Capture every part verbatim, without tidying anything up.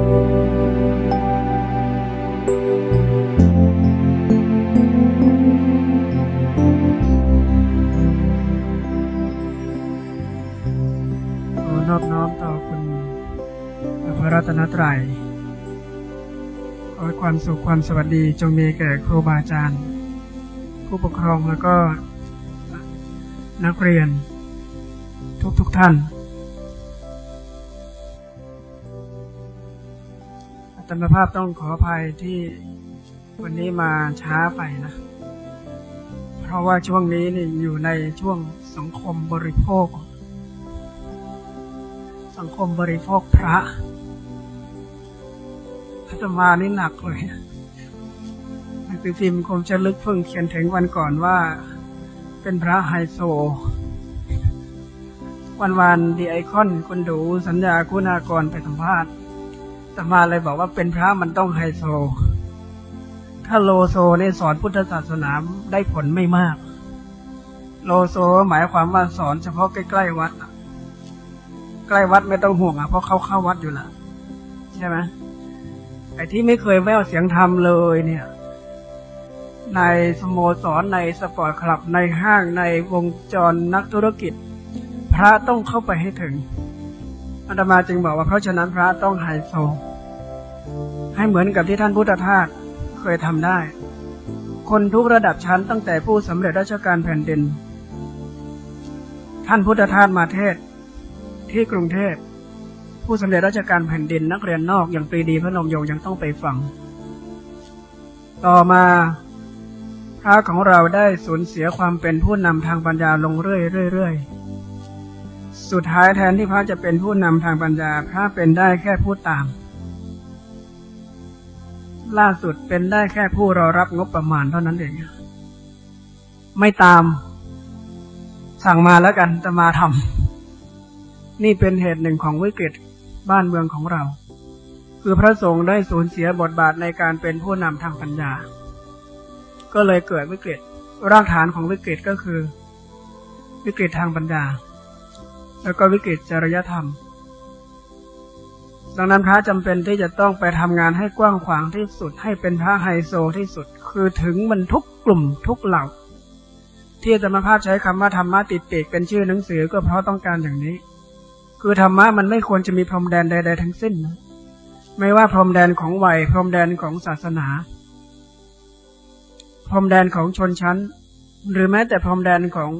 นอบน้อมต่อคุณพระรัตนตรัยขอให้ความสุขความสวัสดีจงมีแก่ครูบาอาจารย์ผู้ปกครองแล้วก็นักเรียนทุกทุกท่านอาตมาภาพต้องขออภัยที่วันนี้มาช้าไปนะเพราะว่าช่วงนี้นี่อยู่ในช่วงสังคมบริโภคสังคมบริโภคพระอาตมานี่หนักเลยหนังสือพิมพ์คมชลึกเพิ่งเขียนถึงวันก่อนว่าเป็นพระไฮโซวันวานดีไอคอนคนดูสัญญาคุณากรไปสัมภาษณ์อาตมาเลยบอกว่าเป็นพระมันต้องไฮโซถ้าโลโซเนี่ยสอนพุทธศาสนาได้ผลไม่มากโลโซหมายความว่าสอนเฉพาะใกล้ๆวัดใกล้วัดไม่ต้องห่วงอ่ะเพราะเขาเข้าวัดอยู่แล้วใช่ไหมไอ้ที่ไม่เคยแววเสียงธรรมเลยเนี่ยในสโมสรในสปอร์ตคลับในห้างในวงจรนักธุรกิจพระต้องเข้าไปให้ถึงอาตมาจึงบอกว่าเพราะฉะนั้นพระต้องไฮโซให้เหมือนกับที่ท่านพุทธทาสเคยทำได้คนทุกระดับชั้นตั้งแต่ผู้สำเร็จราชการแผ่นดินท่านพุทธทาสมาเทศที่กรุงเทพผู้สำเร็จราชการแผ่นดินนักเรียนนอกอย่างปรีดีพระนมยงค์ยังต้องไปฟังต่อมาพระของเราได้สูญเสียความเป็นผู้นำทางปัญญาลงเรื่อยๆสุดท้ายแทนที่พระจะเป็นผู้นำทางปัญญาพระเป็นได้แค่ผู้ตามล่าสุดเป็นได้แค่ผู้รอรับงบประมาณเท่านั้นเองไม่ตามสั่งมาแล้วกันจะมาทำนี่เป็นเหตุหนึ่งของวิกฤตบ้านเมืองของเราคือพระสงฆ์ได้สูญเสียบทบาทในการเป็นผู้นำทางปัญญาก็เลยเกิดวิกฤตรากฐานของวิกฤตก็คือวิกฤตทางปัญญาแล้วก็วิกฤตจริยธรรมดังนั้นพระจำเป็นที่จะต้องไปทำงานให้กว้างขวางที่สุดให้เป็นพระไฮโซที่สุดคือถึงมันทุกกลุ่มทุกเหล่าที่อาตมาภาพใช้คำว่าธรรมะติดปีกเป็นชื่อหนังสือก็เพราะต้องการอย่างนี้คือธรรมะมันไม่ควรจะมีพรมแดนใดๆทั้งสิ้นนะไม่ว่าพรมแดนของวัยพรมแดนของศาสนาพรมแดนของชนชั้นหรือแม้แต่พรมแดนของ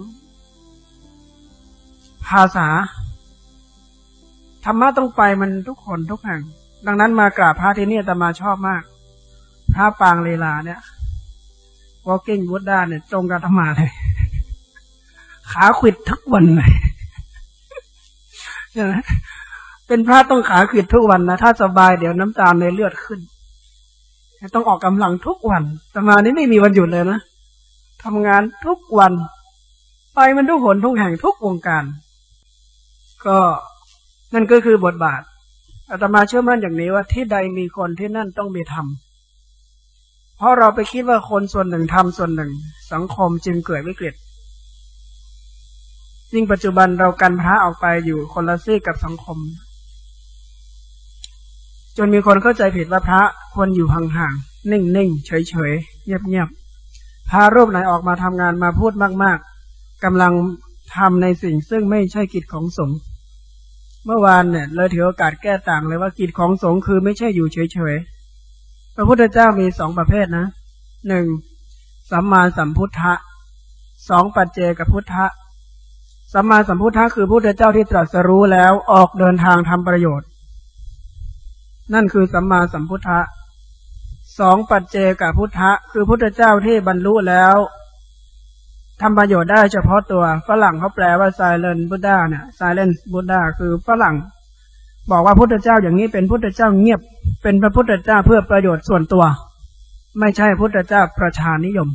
ภาษาธรรมะต้องไปมันทุกคนทุกแห่งดังนั้นมากราบพระที่นี่อาตมาชอบมากพระปางลีลาเนี่ย walking Buddha เนี่ยตรงกับอาตมาเลยขาขวิดทุกวันเลยเป็นพระต้องขาขวิดทุกวันนะถ้าสบายเดี๋ยวน้ำตาลในเลือดขึ้นต้องออกกำลังทุกวันอาตมานี่ไม่มีวันหยุดเลยนะทำงานทุกวันไปมันทุกหนทุกแห่งทุกวงการก็นั่นก็คือบทบาทอาตมาเชื่อมั่นอย่างนี้ว่าที่ใดมีคนที่นั่นต้องมีธรรมเพราะเราไปคิดว่าคนส่วนหนึ่งทำส่วนหนึ่งสังคมจึงเกิดวิกฤตยิ่งปัจจุบันเรากันพระออกไปอยู่คนละซีกกับสังคมจนมีคนเข้าใจผิดว่าพระควรอยู่ห่างๆนิ่งๆเฉยๆเงียบๆพระรูปไหนออกมาทำงานมาพูดมากๆกำลังทำในสิ่งซึ่งไม่ใช่กิจของสงฆ์เมื่อวานเนี่ยเลยถือโอกาสแก้ต่างเลยว่ากิจของสงฆ์คือไม่ใช่อยู่เฉยๆพระพุทธเจ้ามีสองประเภทนะหนึ่งสัมมาสัมพุทธะสองปัจเจกพุทธะสัมมาสัมพุทธะคือพระพุทธเจ้าที่ตรัสรู้แล้วออกเดินทางทำประโยชน์นั่นคือสัมมาสัมพุทธะสองปัจเจกพุทธะคือพระพุทธเจ้าที่บรรลุแล้วทำประโยชน์ได้เฉพาะตัวฝรั่งเขาแปลว่า silent Buddha เนี่ย silent Buddha คือฝรั่งบอกว่าพุทธเจ้าอย่างนี้เป็นพุทธเจ้าเงียบเป็นพระพุทธเจ้าเพื่อประโยชน์ส่วนตัวไม่ใช่พุทธเจ้าประชานิยม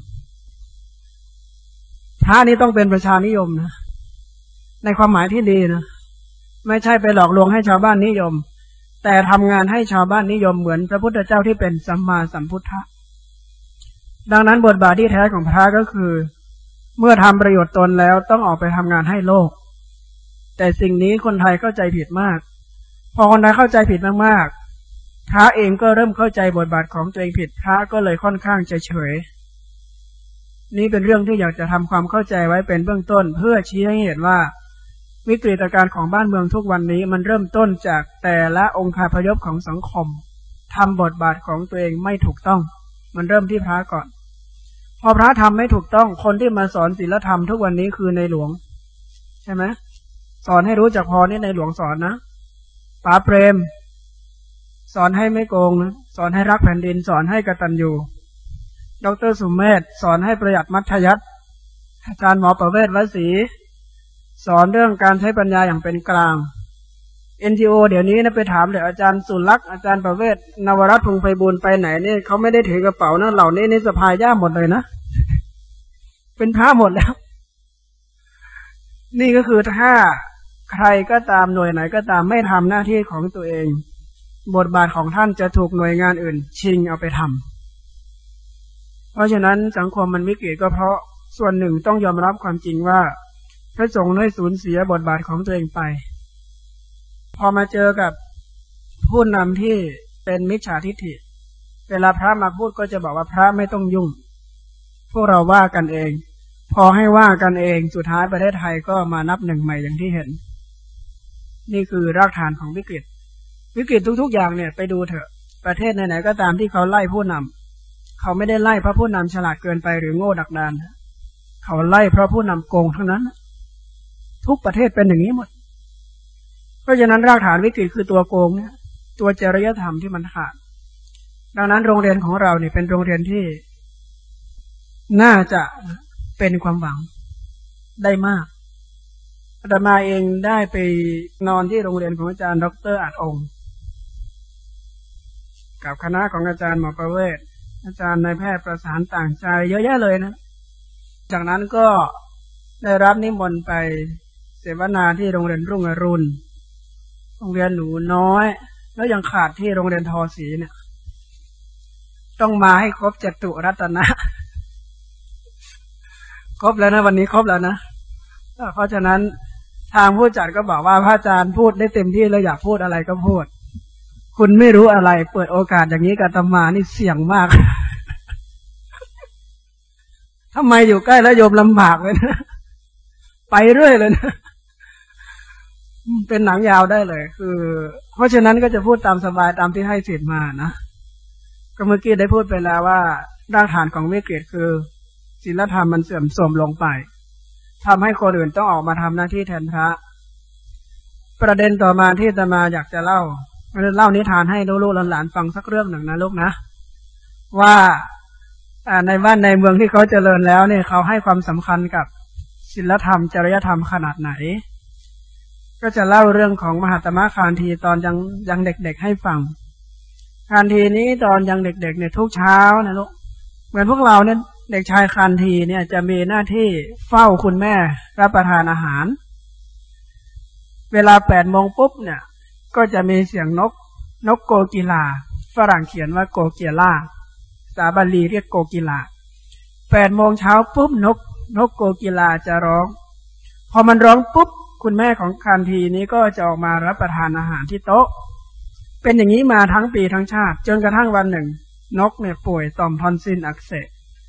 พระนี้ต้องเป็นประชานิยมนะในความหมายที่ดีนะไม่ใช่ไปหลอกลวงให้ชาวบ้านนิยมแต่ทำงานให้ชาวบ้านนิยมเหมือนพระพุทธเจ้าที่เป็นสัมมาสัมพุทธะดังนั้นบทบาทที่แท้ของพระก็คือเมื่อทำประโยชน์ตนแล้วต้องออกไปทำงานให้โลกแต่สิ่งนี้คนไทยเข้าใจผิดมากพอคนไทยเข้าใจผิดมากๆพระเองก็เริ่มเข้าใจบทบาทของตัวเองผิดพระก็เลยค่อนข้างจะเฉยนี่เป็นเรื่องที่อยากจะทำความเข้าใจไว้เป็นเบื้องต้นเพื่อชี้ให้เห็นว่าวิกฤตการณ์ของบ้านเมืองทุกวันนี้มันเริ่มต้นจากแต่ละองค์คาพยพของสังคมทำบทบาทของตัวเองไม่ถูกต้องมันเริ่มที่พระก่อนพอพระทำไม่ถูกต้องคนที่มาสอนศีลธรรมทุกวันนี้คือในหลวงใช่ไหมสอนให้รู้จักพอนี่ในหลวงสอนนะป๋าเปรมสอนให้ไม่โกงนะสอนให้รักแผ่นดินสอนให้กตัญญูดร.สุเมธสอนให้ประหยัดมัธยัสถ์อาจารย์หมอประเวศวสีสอนเรื่องการใช้ปัญญาอย่างเป็นกลาง เอ็น จี โอ เดี๋ยวนี้นะไปถามเลยอาจารย์สุลักษณ์อาจารย์ประเวศนวรัตน์พงษ์ไพบูลย์ไปไหนนี่เขาไม่ได้ถือกระเป๋านะเหล่านี้นี่สะพายย่ามหมดเลยนะเป็นพระหมดแล้วนี่ก็คือถ้าใครก็ตามหน่วยไหนก็ตามไม่ทำหน้าที่ของตัวเองบทบาทของท่านจะถูกหน่วยงานอื่นชิงเอาไปทำเพราะฉะนั้นสังคมมันวิกฤตก็เพราะส่วนหนึ่งต้องยอมรับความจริงว่าพระสงฆ์ได้สูญเสียบทบาทของตัวเองไปพอมาเจอกับผู้นำที่เป็นมิจฉาทิฏฐิเวลาพระมาพูดก็จะบอกว่าพระไม่ต้องยุ่งพวกเราว่ากันเองพอให้ว่ากันเองสุดท้ายประเทศไทยก็มานับหนึ่งใหม่อย่างที่เห็นนี่คือรากฐานของวิกฤตวิกฤตทุกๆอย่างเนี่ยไปดูเถอะประเทศไหนๆก็ตามที่เขาไล่ผู้นำเขาไม่ได้ไล่เพราะผู้นำฉลาดเกินไปหรือโง่ดักดานเขาไล่เพราะผู้นำโกงทั้งนั้นทุกประเทศเป็นอย่างนี้หมดเพราะฉะนั้นรากฐานวิกฤตคือตัวโกงเนี่ยตัวจริยธรรมที่มันขาดดังนั้นโรงเรียนของเราเนี่ยเป็นโรงเรียนที่น่าจะเป็นความหวังได้มากอาตมาเองได้ไปนอนที่โรงเรียนของอาจารย์ดร.อัดองค์กับคณะของอาจารย์หมอประเวศอาจารย์นายแพทย์ประสานต่างใจเยอะแยะเลยนะจากนั้นก็ได้รับนิมนต์ไปเสวนาที่โรงเรียนรุ่งอรุณโรงเรียนหนูน้อยแล้วยังขาดที่โรงเรียนทอศรีเนี่ยต้องมาให้ครบจตุรัตนะครบแล้วนะวันนี้ครบแล้วนะเพราะฉะนั้นทางผู้จัดก็บอกว่าพระอาจารย์พูดได้เต็มที่แล้วอยากพูดอะไรก็พูดคุณไม่รู้อะไรเปิดโอกาสอย่างนี้กับอาตมานี่เสี่ยงมากทำไมอยู่ใกล้แล้วโยมลำบากเลยนะไปเรื่อยเลยนะเป็นหนังยาวได้เลยคือเพราะฉะนั้นก็จะพูดตามสบายตามที่ให้สิทธิ์มานะก็เมื่อกี้ได้พูดไปแล้วว่ารากฐานของวิกฤตคือศีลธรรมมันเสื่อมโทรมลงไปทำให้คนอื่นต้องออกมาทำหน้าที่แทนพระประเด็นต่อมาที่อาตมาอยากจะเล่าเล่านิทานให้ลูกๆหลานๆฟังสักเรื่องหนึ่งนะลูกนะว่าในบ้านในเมืองที่เขาเจริญแล้วเนี่ยเขาให้ความสำคัญกับศีลธรรมจริยธรรมขนาดไหนก็จะเล่าเรื่องของมหาตมะคานธีตอนยังยังเด็กๆให้ฟังคานธีนี้ตอนยังเด็กๆเนี่ยทุกเช้านะลูกเหมือนพวกเราเนี่ยเด็กชายคานธีเนี่ยจะมีหน้าที่เฝ้าคุณแม่รับประทานอาหารเวลาแปดโมงปุ๊บเนี่ยก็จะมีเสียงนกนกโกกิลาฝรั่งเขียนว่าโกเกียล่าภาษาบาลีเรียกโกกิลาแปดโมงเช้าปุ๊บนกนกโกกิลาจะร้องพอมันร้องปุ๊บคุณแม่ของคานธีนี้ก็จะออกมารับประทานอาหารที่โต๊ะเป็นอย่างนี้มาทั้งปีทั้งชาติจนกระทั่งวันหนึ่งนกเนี่ยป่วยต่อมทอนซิลอักเสบ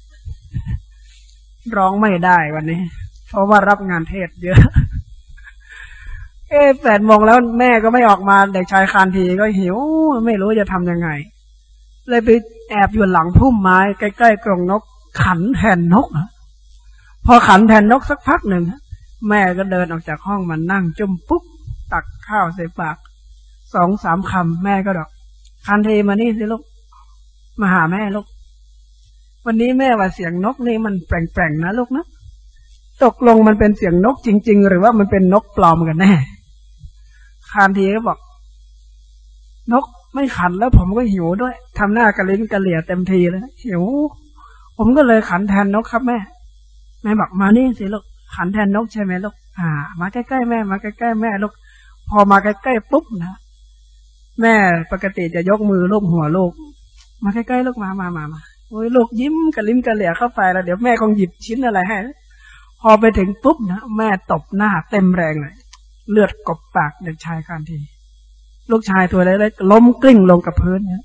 ร้องไม่ได้วันนี้เพราะว่ารับงานเทศเยอะเอ๊ะแปดโมงแล้วแม่ก็ไม่ออกมาเด็กชายคานธีก็หิวไม่รู้จะทำยังไงเลยไปแอบอยู่หลังพุ่มไม้ใกล้ๆกรงนกขันแทนนกพอขันแทนนกสักพักหนึ่งแม่ก็เดินออกจากห้องมานั่งจุ่มปุ๊บตักข้าวใส่ปากสองสามคำแม่ก็ดอกคานธีมานี่สิลูกมาหาแม่ลูกวันนี้แม่ว่าเสียงนกนี่มันแปลงๆนะลูกนะตกลงมันเป็นเสียงนกจริงๆหรือว่ามันเป็นนกปลอมกันแน่คานธีก็บอกนกไม่ขันแล้วผมก็หิวด้วยทำหน้ากระลิ้นกระเหลี่ยเต็มทีเลยหิวผมก็เลยขันแทนนกครับแม่แม่บอกมานี่สิลูกขันแทนนกใช่ไหมลูกอ่ามาใกล้ๆแม่มาใกล้ๆแม่ลูกพอมาใกล้ๆปุ๊บนะแม่ปกติจะยกมือลูบหัวลูกมาใกล้ๆลูกมามามามาโอ้ยลูกยิ้มกระลิ้มกระเหลี่ยเข้าไปแล้วเดี๋ยวแม่คงหยิบชิ้นอะไรให้พอไปถึงปุ๊บนะแม่ตบหน้าเต็มแรงเลยเลือดกบปากเด็กชายคานธีลูกชายตัวเล็กๆล้มกลิ้งลงกับพื้นเนี่ย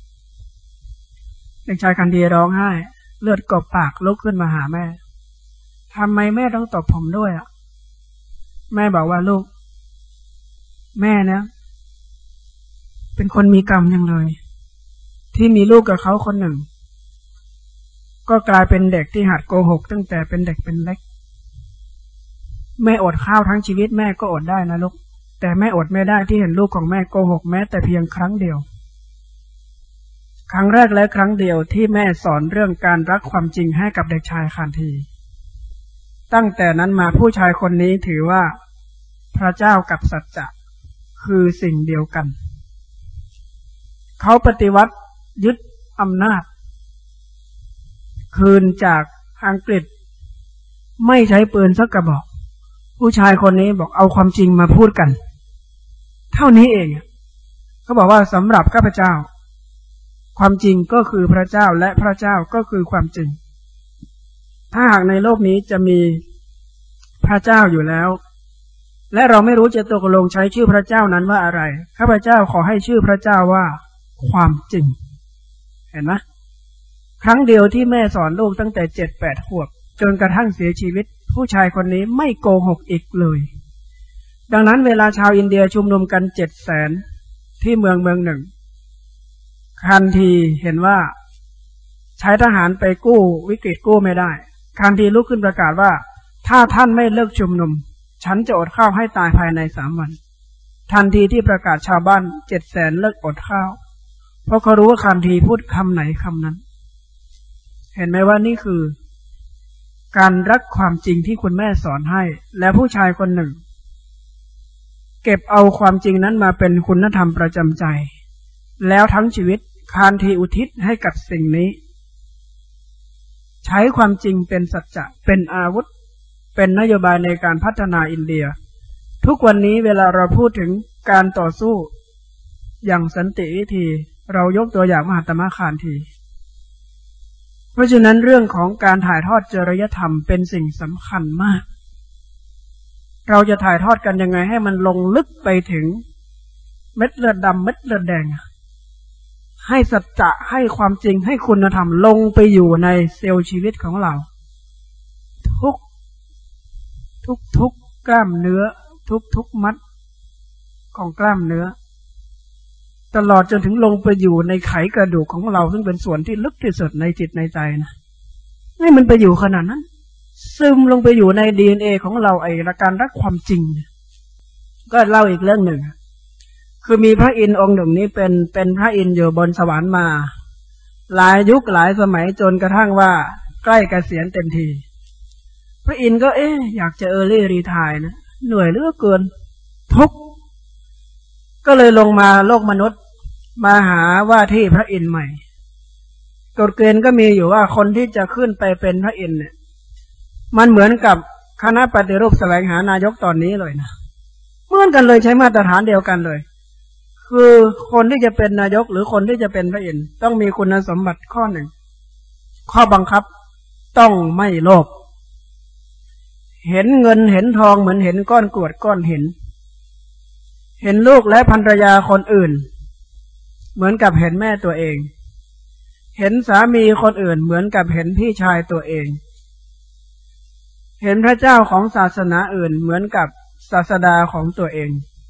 เด็กชายคันดีร้องไห้เลือดกบปากลุกขึ้นมาหาแม่ทำไมแม่ต้องตบผมด้วยอ่ะแม่บอกว่าลูกแม่เนี่ยเป็นคนมีกรรมยังเลยที่มีลูกกับเขาคนหนึ่งก็กลายเป็นเด็กที่หัดโกหกตั้งแต่เป็นเด็กเป็นเล็กแม่อดข้าวทั้งชีวิตแม่ก็อดได้นะลูกแต่แม่อดไม่ได้ที่เห็นลูกของแม่โกหกแม้แต่เพียงครั้งเดียวครั้งแรกและครั้งเดียวที่แม่สอนเรื่องการรักความจริงให้กับเด็กชายคานธีตั้งแต่นั้นมาผู้ชายคนนี้ถือว่าพระเจ้ากับสัจจะคือสิ่งเดียวกันเขาปฏิวัติยึดอำนาจคืนจากอังกฤษไม่ใช้ปืนสักกระบอกผู้ชายคนนี้บอกเอาความจริงมาพูดกันเท่านี้เองเขาบอกว่าสำหรับข้าพเจ้าความจริงก็คือพระเจ้าและพระเจ้าก็คือความจริงถ้าหากในโลกนี้จะมีพระเจ้าอยู่แล้วและเราไม่รู้จะตกลงใช้ชื่อพระเจ้านั้นว่าอะไรข้าพเจ้าขอให้ชื่อพระเจ้าว่าความจริงเห็นไหมครั้งเดียวที่แม่สอนลูกตั้งแต่เจ็ดแปดขวบจนกระทั่งเสียชีวิตผู้ชายคนนี้ไม่โกหกอีกเลยดังนั้นเวลาชาวอินเดียชุมนุมกันเจ็ดแสนที่เมืองเมืองหนึ่งคันทีเห็นว่าใช้ทหารไปกู้วิกฤตกู้ไม่ได้คันทีลุกขึ้นประกาศว่าถ้าท่านไม่เลิกชุมนุมฉันจะอดข้าวให้ตายภายในสามวันทันทีที่ประกาศชาวบ้านเจ็ดแสนเลิกอดข้าวเพราะเขารู้ว่าคันทีพูดคำไหนคำนั้นเห็นไหมว่านี่คือการรักความจริงที่คุณแม่สอนให้และผู้ชายคนหนึ่งเก็บเอาความจริงนั้นมาเป็นคุณธรรมประจำใจแล้วทั้งชีวิตคันทีอุทิศให้กับสิ่งนี้ใช้ความจริงเป็นสัจจะเป็นอาวุธเป็นนโยบายในการพัฒนาอินเดียทุกวันนี้เวลาเราพูดถึงการต่อสู้อย่างสันติวิธีเรายกตัวอย่างมหาตมะคานธีเพราะฉะนั้นเรื่องของการถ่ายทอดจริยธรรมเป็นสิ่งสำคัญมากเราจะถ่ายทอดกันยังไงให้มันลงลึกไปถึงเม็ดเลือดดำเม็ดเลือดแดงให้สัจจะให้ความจริงให้คุณธรรมลงไปอยู่ในเซลล์ชีวิตของเราทุกทุกทุกกล้ามเนื้อทุกทุกมัดของกล้ามเนื้อตลอดจนถึงลงไปอยู่ในไขกระดูกของเราซึ่งเป็นส่วนที่ลึกที่สุดในจิตในใจนะนี่มันไปอยู่ขนาดนั้นซึมลงไปอยู่ใน ดี เอ็น เอ ของเราไอ้การรักความจริงก็เล่าอีกเรื่องหนึ่งคือมีพระอินทร์องค์หนึ่งนี้เป็นเป็นพระอินทร์อยู่บนสวรรค์มาหลายยุคหลายสมัยจนกระทั่งว่าใกล้เกษียณเต็มทีพระอินทร์ก็เอ๊ะอยากจะเออร์ลี่รีไทร์นะเหนื่อยเหลือเกินทุกข์ก็เลยลงมาโลกมนุษย์มาหาว่าที่พระอินทร์ใหม่กฎเกณฑ์ก็มีอยู่ว่าคนที่จะขึ้นไปเป็นพระอินทร์เนี่ยมันเหมือนกับคณะปฏิรูปแสวงหานายกตอนนี้เลยนะเหมือนกันเลยใช้มาตรฐานเดียวกันเลยคือคนที่จะเป็นนายกหรือคนที่จะเป็นพระอินทร์ต้องมีคุณสมบัติข้อหนึ่งข้อบังคับต้องไม่โลภเห็นเงินเห็นทองเหมือนเห็นก้อนกรวดก้อนหินเห็นลูกและภรรยาคนอื่นเหมือนกับเห็นแม่ตัวเองเห็นสามีคนอื่นเหมือนกับเห็นพี่ชายตัวเองเห็นพระเจ้าของศาสนาอื่นเหมือนกับศาสดาของตัวเอง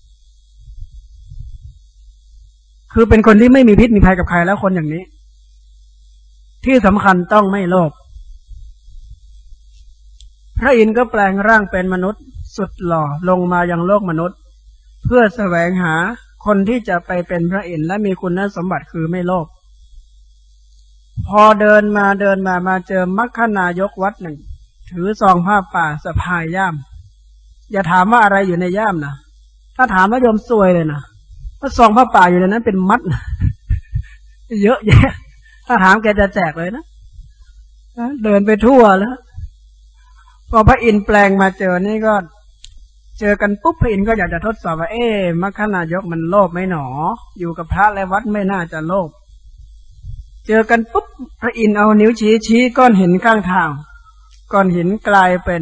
คือเป็นคนที่ไม่มีพิษมีภัยกับใครแล้วคนอย่างนี้ที่สำคัญต้องไม่โลภพระอินทร์ก็แปลงร่างเป็นมนุษย์สุดหล่อลงมายังโลกมนุษย์เพื่อแสวงหาคนที่จะไปเป็นพระอินทร์และมีคุณสมบัติคือไม่โลภพอเดินมาเดินมามาเจอมัคคณายกวัดหนึ่งถือซองผ้าป่าสะพายย่ามอย่าถามว่าอะไรอยู่ในย่ามนะถ้าถามแล้วโยมซวยเลยนะเพราะซองผ้าป่าอยู่ในนั้นเป็นมัดนะเยอะแยะถ้าถามแกจะแจกเลยนะเดินไปทั่วแล้วพอพระอินทร์แปลงมาเจอนี่ก็เจอกันปุ๊บพระอินทร์ก็อยากจะทดสอบว่าเอ๊ะมัคคณายกมันโลภไหมหนออยู่กับพระและวัดไม่น่าจะโลภเจอกันปุ๊บพระอินทร์เอานิ้วชี้ชี้ก้อนหินข้างทางก้อนหินกลายเป็น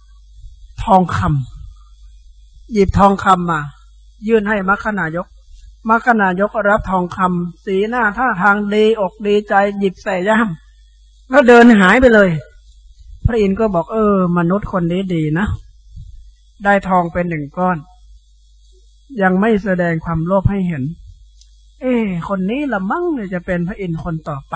ทองคำหยิบทองคำมายื่นให้มัคคณายกมรรคนายกรับทองคำสีหน้าท่าทางดีอกดีใจหยิบใส่ย่ามแล้วเดินหายไปเลยพระอินทร์ก็บอกเออมนุษย์คนนี้ดีนะได้ทองเป็นหนึ่งก้อนยังไม่แสดงความโลภให้เห็นเอ๊ะคนนี้ละมั่งเนี่ยจะเป็นพระอินทร์คนต่อไป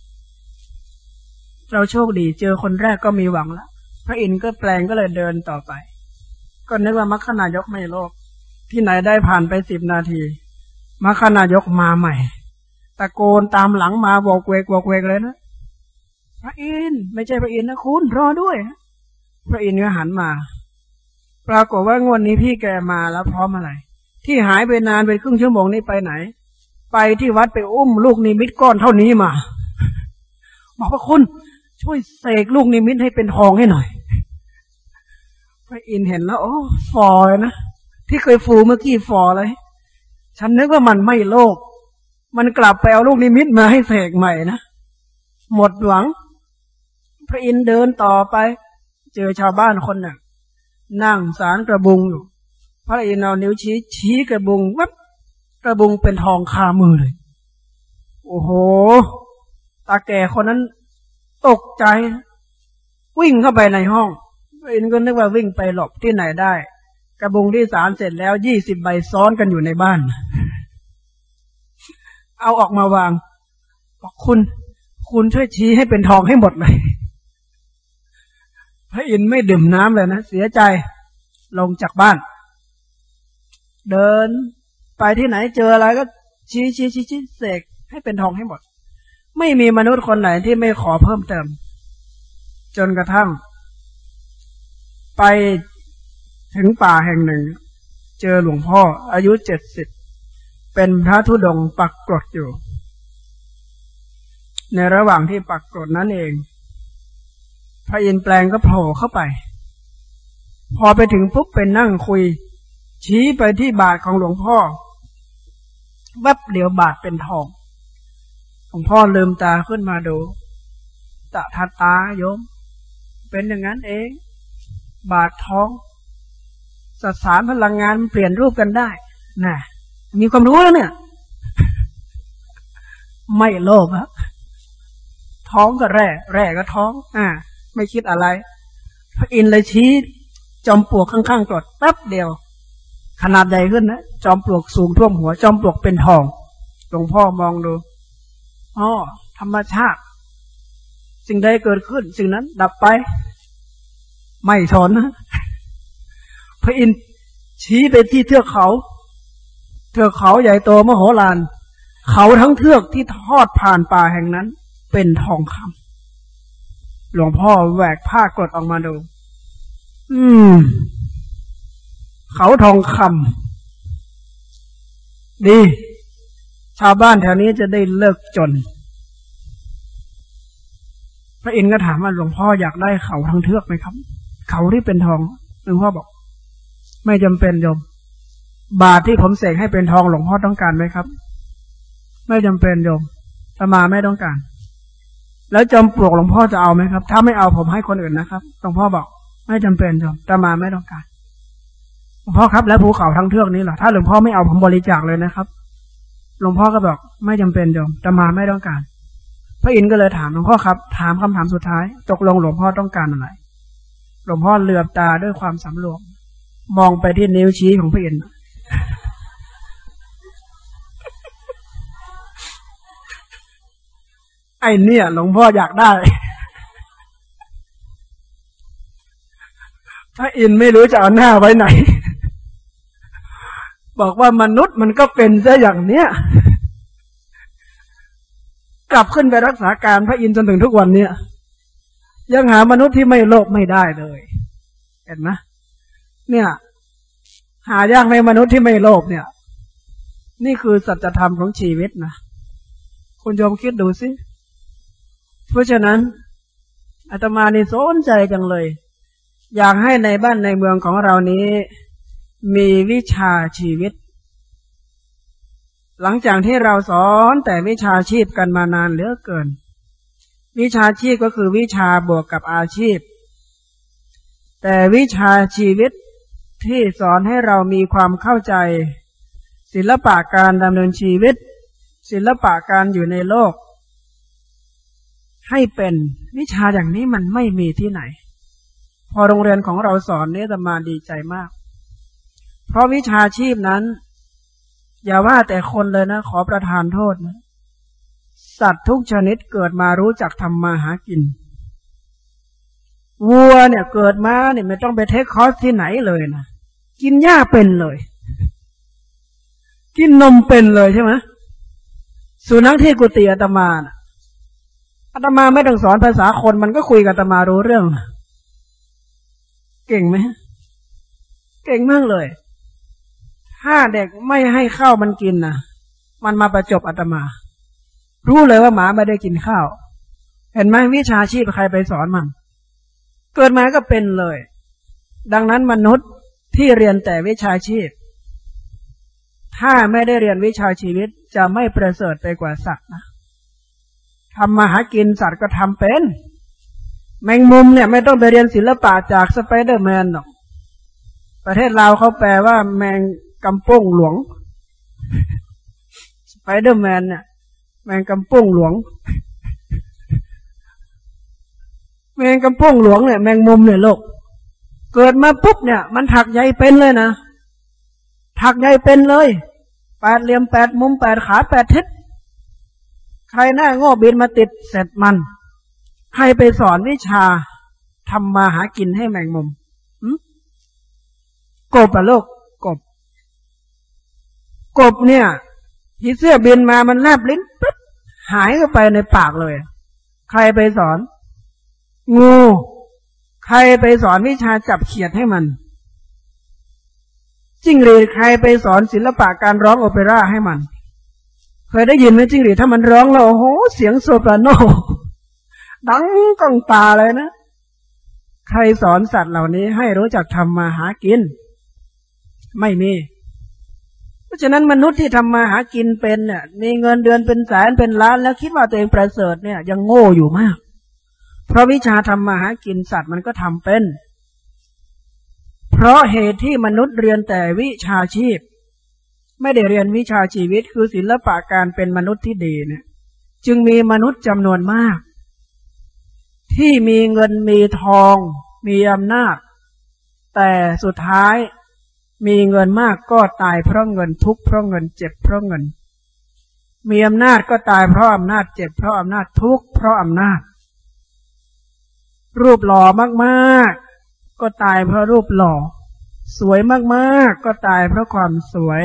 เราโชคดีเจอคนแรกก็มีหวังละพระอินทร์ก็แปลงก็เลยเดินต่อไปก็นึกว่ามรรคนายกไม่โลภที่ไหนได้ผ่านไปสิบนาทีมรรคนายกมาใหม่ตะโกนตามหลังมาบอกเวกบอกเวกเลยนะพระอินทร์ไม่ใช่พระอินทร์นะคุณรอด้วยพระอินทร์ก็หันมาปรากฏว่างวดนี้พี่แกมาแล้วพร้อมอะไรที่หายไปนานไปครึ่งชั่วโมงนี้ไปไหนไปที่วัดไปอุ้มลูกนิมิตก้อนเท่านี้มาบอกว่าคุณช่วยเสกลูกนิมิตให้เป็นทองให้หน่อยพระอินทร์เห็นแล้วโอ้ฟอเลยนะที่เคยฟูเมื่อกี้ฟอเลยฉันนึกว่ามันไม่โลภมันกลับไปเอาลูกนิมิตมาให้เสกใหม่นะหมดหวังพระอินทร์เดินต่อไปเจอชาวบ้านคนหนึ่งนั่งสารกระบุงอยู่พระอินทร์เอานิ้วชี้ชี้กระบุงวับกระบุงเป็นทองคามือเลยโอ้โหตาแก่คนนั้นตกใจวิ่งเข้าไปในห้องพระอินทร์ก็นึกว่าวิ่งไปหลบที่ไหนได้กระบุงที่สารเสร็จแล้วยี่สิบใบซ้อนกันอยู่ในบ้านเอาออกมาวางบอกคุณคุณช่วยชี้ให้เป็นทองให้หมดเลยพระอินทร์ไม่ดื่มน้ำเลยนะเสียใจลงจากบ้านเดินไปที่ไหนเจออะไรก็ชี้ชี้ชี้ชี้เสกให้เป็นทองให้หมดไม่มีมนุษย์คนไหนที่ไม่ขอเพิ่มเติมจนกระทั่งไปถึงป่าแห่งหนึ่งเจอหลวงพ่ออายุเจ็ดสิบเป็นพระธุดงค์ปักกรดอยู่ในระหว่างที่ปักกรดนั้นเองพระอินทร์แปลงก็โผล่เข้าไปพอไปถึงปุ๊บเป็นนั่งคุยชี้ไปที่บาทของหลวงพ่อแวบเดียวบาทเป็นทองหลวงพ่อลืมตาขึ้นมาดูตะทัดตาโยมเป็นอย่างนั้นเองบาททองสสารพลังงานเปลี่ยนรูปกันได้น่ะมีความรู้แล้วเนี่ยไม่โลภอะท้องก็แร่แร่ก็ท้องอ่าไม่คิดอะไรพระอินทร์เลยชี้จอมปลวกข้างๆกรดแป๊บเดียวขนาดใหญ่ขึ้นนะจอมปลวกสูงท่วมหัวจอมปลวกเป็นทองหลวงพ่อมองดูอ๋อธรรมชาติสิ่งใดเกิดขึ้นสิ่งนั้นดับไปไม่สนนะพระอินทร์ชี้ไปที่เทือกเขาเทือกเขาใหญ่โตมโหฬารเขาทั้งเทือกที่ทอดผ่านป่าแห่งนั้นเป็นทองคำหลวงพ่อแหวกผ้ากดออกมาดูอืมเขาทองคำดีชาวบ้านแถวนี้จะได้เลิกจนพระอินทร์ก็ถามว่าหลวงพ่ออยากได้เขาทั้งเทือกไหมครับเขาที่เป็นทองหลวงพ่อบอกไม่จำเป็นโยมบาทที่ผมเสกให้เป็นทองหลวงพ่อต้องการไหมครับไม่จำเป็นโยมอาตมาไม่ต้องการแล้วจอมปลวกหลวงพ่อจะเอาไหมครับถ้าไม่เอาผมให้คนอื่นนะครับหลวงพ่อบอกไม่จำเป็นโยมอาตมาไม่ต้องการหลวงพ่อครับแล้วภูเขาทั้งเทือกนี้ล่ะถ้าหลวงพ่อไม่เอาผมบริจาคเลยนะครับหลวงพ่อก็บอกไม่จำเป็นโยมอาตมาไม่ต้องการพระอินทร์ก็เลยถามหลวงพ่อครับถามคำถามสุดท้ายตกลงหลวงพ่อต้องการอะไรหลวงพ่อเหลือบตาด้วยความสำรวมมองไปที่นิ้วชี้ของพระอินทร์ไอ้เนี่ยหลวงพ่ออยากได้พระอินทร์ไม่รู้จะเอาหน้าไว้ไหนบอกว่ามนุษย์มันก็เป็นซะอย่างเนี้ยกลับขึ้นไปรักษาการพระอินทร์จนถึงทุกวันเนี้ยยังหามนุษย์ที่ไม่โลภไม่ได้เลยเห็นไหมเนี่ยหายากในมนุษย์ที่ไม่โลภเนี่ยนี่คือสัจธรรมของชีวิตนะคุณโยมคิดดูสิเพราะฉะนั้นอาตมานี่สนใจจังเลยอยากให้ในบ้านในเมืองของเรานี้มีวิชาชีวิตหลังจากที่เราสอนแต่วิชาชีพกันมานานเหลือเกินวิชาชีพก็คือวิชาบวกกับอาชีพแต่วิชาชีวิตที่สอนให้เรามีความเข้าใจศิลปะการดำเนินชีวิตศิลปะการอยู่ในโลกให้เป็นวิชาอย่างนี้มันไม่มีที่ไหนพอโรงเรียนของเราสอนเนี่ยอาตมาดีใจมากเพราะวิชาชีพนั้นอย่าว่าแต่คนเลยนะขอประทานโทษนะสัตว์ทุกชนิดเกิดมารู้จักทำมาหากินวัวเนี่ยเกิดมาเนี่ยไม่ต้องไปเทคคอร์สที่ไหนเลยนะกินหญ้าเป็นเลยกินนมเป็นเลยใช่ไหมสุนัขที่กุฏิอาตมานะอาตมาไม่ต้องสอนภาษาคนมันก็คุยกับอาตมารู้เรื่องเก่งไหมเก่งมากเลยถ้าเด็กไม่ให้ข้าวมันกินนะมันมาประจบอาตมารู้เลยว่าหมาไม่ได้กินข้าวเห็นไหมวิชาชีพใครไปสอนมันเกิดมาก็เป็นเลยดังนั้นมนุษย์ที่เรียนแต่วิชาชีพถ้าไม่ได้เรียนวิชาชีวิตจะไม่ประเสริฐไปกว่าสัตว์นะทำมาหากินสัตว์ก็ทำเป็นแมงมุมเนี่ยไม่ต้องไปเรียนศิลปะจากสไปเดอร์แมนหรอกประเทศลาวเขาแปลว่าแมงกำป้งหลวงสไปเดอร์แมนเนี่ยแมงกำป้งหลวงแมงกำป้งหลวงเนี่ยแมงมุมเนี่ยโลกเกิดมาปุ๊บเนี่ยมันถักใยเป็นเลยนะถักใยเป็นเลยแปดเหลี่ยมแปดมุมแปดขาแปดทิศใครหน้าโง่บินมาติดเสร็จมันใครไปสอนวิชาทำมาหากินให้แมงมุมกบอะโลกกบกบเนี่ยผีเสื้อบินมามันแลบลิ้นปุ๊บหายเข้าไปในปากเลยใครไปสอนงูใครไปสอนวิชาจับเขียดให้มันจิ้งหรีดใครไปสอนศิลปะการร้องโอเปร่าให้มันเคยได้ยินไหมจิ้งหรีดถ้ามันร้องแล้วโอ้โหเสียงโซปราโนดังก้องตาเลยนะใครสอนสัตว์เหล่านี้ให้รู้จักทำมาหากินไม่มีเพราะฉะนั้นมนุษย์ที่ทำมาหากินเป็นเนี่ยมีเงินเดือนเป็นแสนเป็นล้านแล้วคิดว่าตัวเองประเสริฐเนี่ยยังโง่อยู่มากเพราะวิชาทำมาหากินสัตว์มันก็ทำเป็นเพราะเหตุที่มนุษย์เรียนแต่วิชาชีพไม่ได้เรียนวิชาชีวิตคือศิลปะการเป็นมนุษย์ที่ดีเนี่ยจึงมีมนุษย์จำนวนมากที่มีเงินมีทองมีอำนาจแต่สุดท้ายมีเงินมากก็ตายเพราะเงินทุกข์เพราะเงินเจ็บเพราะเงินมีอำนาจก็ตายเพราะอำนาจเจ็บเพราะอำนาจทุกข์เพราะอำนาจรูปหล่อมากๆก็ตายเพราะรูปหล่อสวยมากๆก็ตายเพราะความสวย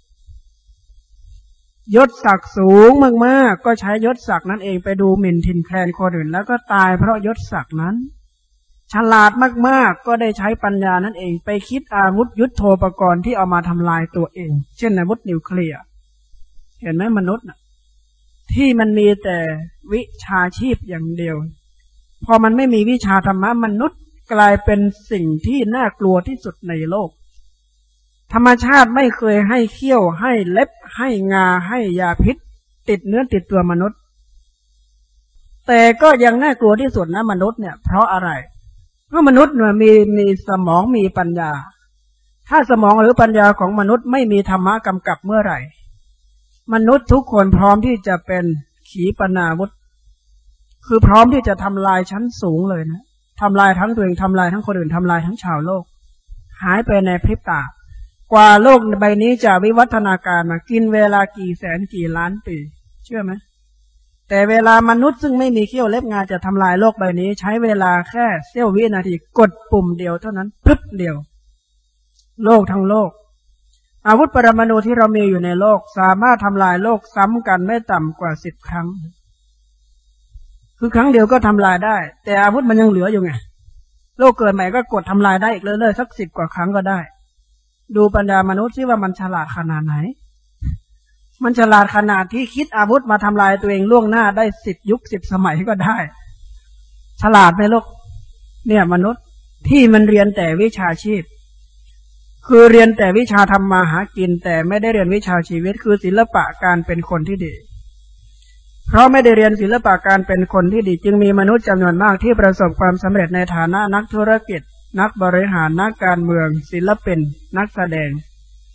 ยศศักดิ์สูงมากๆก็ใช้ยศศักดิ์นั้นเองไปดูหมิ่นทินแคลนคนอื่นแล้วก็ตายเพราะยศศักดิ์นั้นฉลาดมากๆก็ได้ใช้ปัญญานั่นเองไปคิดอาวุธยุทโธปกรณ์ที่เอามาทำลายตัวเองเช่นอาวุธนิวเคลียร์เห็นไหมมนุษย์นะที่มันมีแต่วิชาชีพอย่างเดียวพอมันไม่มีวิชาธรรมะมนุษย์กลายเป็นสิ่งที่น่ากลัวที่สุดในโลกธรรมชาติไม่เคยให้เขี้ยวให้เล็บให้งาให้ยาพิษติดเนื้อติดตัวมนุษย์แต่ก็ยังน่ากลัวที่สุดนะมนุษย์เนี่ยเพราะอะไรเพราะมนุษย์เนี่ยมีมีสมองมีปัญญาถ้าสมองหรือปัญญาของมนุษย์ไม่มีธรรมะกำกับเมื่อไหร่มนุษย์ทุกคนพร้อมที่จะเป็นขีปนาวุธคือพร้อมที่จะทำลายชั้นสูงเลยนะทำลายทั้งตัวเองทำลายทั้งคนอื่นทำลายทั้งชาวโลกหายไปในพริบตากว่าโลกใบนี้จะวิวัฒนาการมากินเวลากี่แสนกี่ล้านปีเชื่อไหมแต่เวลามนุษย์ซึ่งไม่มีเขี้ยวเล็บงาจะทำลายโลกใบนี้ใช้เวลาแค่เสี้ยววินาทีกดปุ่มเดียวเท่านั้นปึ๊บเดียวโลกทั้งโลกอาวุธปรมาณูที่เรามีอยู่ในโลกสามารถทำลายโลกซ้ำกันไม่ต่ำกว่าสิบครั้งคือครั้งเดียวก็ทำลายได้แต่อาวุธมันยังเหลืออยู่ไงโลกเกิดใหม่ก็กดทำลายได้อีกเรื่อยๆสักสิบกว่าครั้งก็ได้ดูปัญญามนุษย์ที่ว่ามันฉลาดขนาดไหนมันฉลาดขนาดที่คิดอาวุธมาทำลายตัวเองล่วงหน้าได้สิบยุคสิบสมัยก็ได้ฉลาดไหมลูกเนี่ยมนุษย์ที่มันเรียนแต่วิชาชีพคือเรียนแต่วิชาทำมาหากินแต่ไม่ได้เรียนวิชาชีวิตคือศิลปะการเป็นคนที่ดีเพราะไม่ได้เรียนศิลปะการเป็นคนที่ดีจึงมีมนุษย์จำนวนมากที่ประสบความสำเร็จในฐานะนักธุรกิจนักบริหารนักการเมืองศิลปินนักแสดง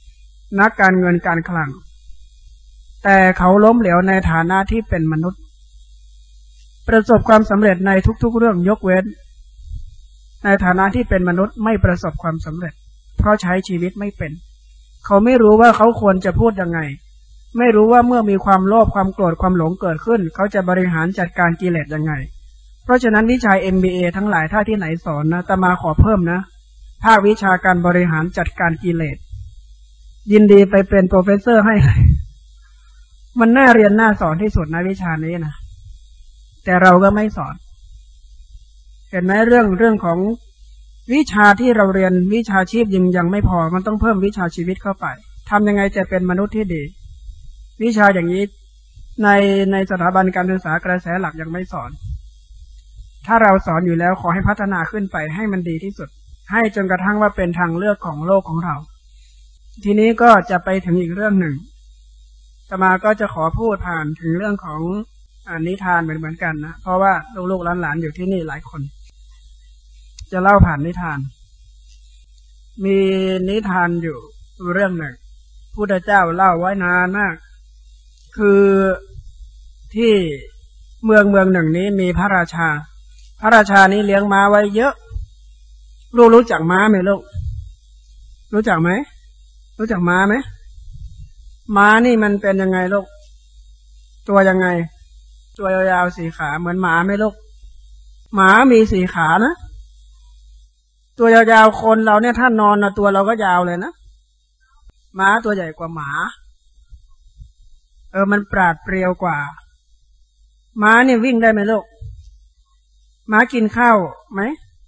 นักการเงินการคลังแต่เขาล้มเหลวในฐานะที่เป็นมนุษย์ประสบความสำเร็จในทุกๆเรื่องยกเว้นในฐานะที่เป็นมนุษย์ไม่ประสบความสำเร็จเพราะใช้ชีวิตไม่เป็นเขาไม่รู้ว่าเขาควรจะพูดยังไงไม่รู้ว่าเมื่อมีความโลภความโกรธความหลงเกิดขึ้นเขาจะบริหารจัดการกิเลสยังไงเพราะฉะนั้นวิชา เอ็ม บี เอ ทั้งหลายถ้าที่ไหนสอนนะอาตมาขอเพิ่มนะภาควิชาการบริหารจัดการกิเลสยินดีไปเป็นโปรเฟสเซอร์ให้มันน่าเรียนน่าสอนที่สุดในวิชานี้นะแต่เราก็ไม่สอนเห็นไหมเรื่องเรื่องของวิชาที่เราเรียนวิชาชีพยังยังไม่พอมันต้องเพิ่มวิชาชีวิตเข้าไปทำยังไงจะเป็นมนุษย์ที่ดีวิชาอย่างนี้ในในสถาบันการศึกษากระแสหลักยังไม่สอนถ้าเราสอนอยู่แล้วขอให้พัฒนาขึ้นไปให้มันดีที่สุดให้จนกระทั่งว่าเป็นทางเลือกของโลกของเราทีนี้ก็จะไปถึงอีกเรื่องหนึ่งอาตมาก็จะขอพูดผ่านถึงเรื่องของอ่านิทานเหมือนเหมือนกันนะเพราะว่าลูกๆหลานๆอยู่ที่นี่หลายคนจะเล่าผ่านนิทานมีนิทานอยู่เรื่องหนึ่งพุทธเจ้าเล่าไว้นานมากคือที่เมืองเมืองหนึ่งนี้มีพระราชาพระราชานี้เลี้ยงม้าไว้เยอะลูกรู้จักม้าไหมลูกรู้จักไหมรู้จักม้าไหมม้านี่มันเป็นยังไงลูกตัวยังไงตัวยาวๆสี่ขาเหมือนหมาไหมลูกหมามีสี่ขานะตัวยาวๆคนเราเนี่ยถ้านอนนะตัวเราก็ยาวเลยนะม้าตัวใหญ่กว่าหมาเออมันปราดเปรียวกว่าม้าเนี่ยวิ่งได้ไหมลูกม้ากินข้าวไหม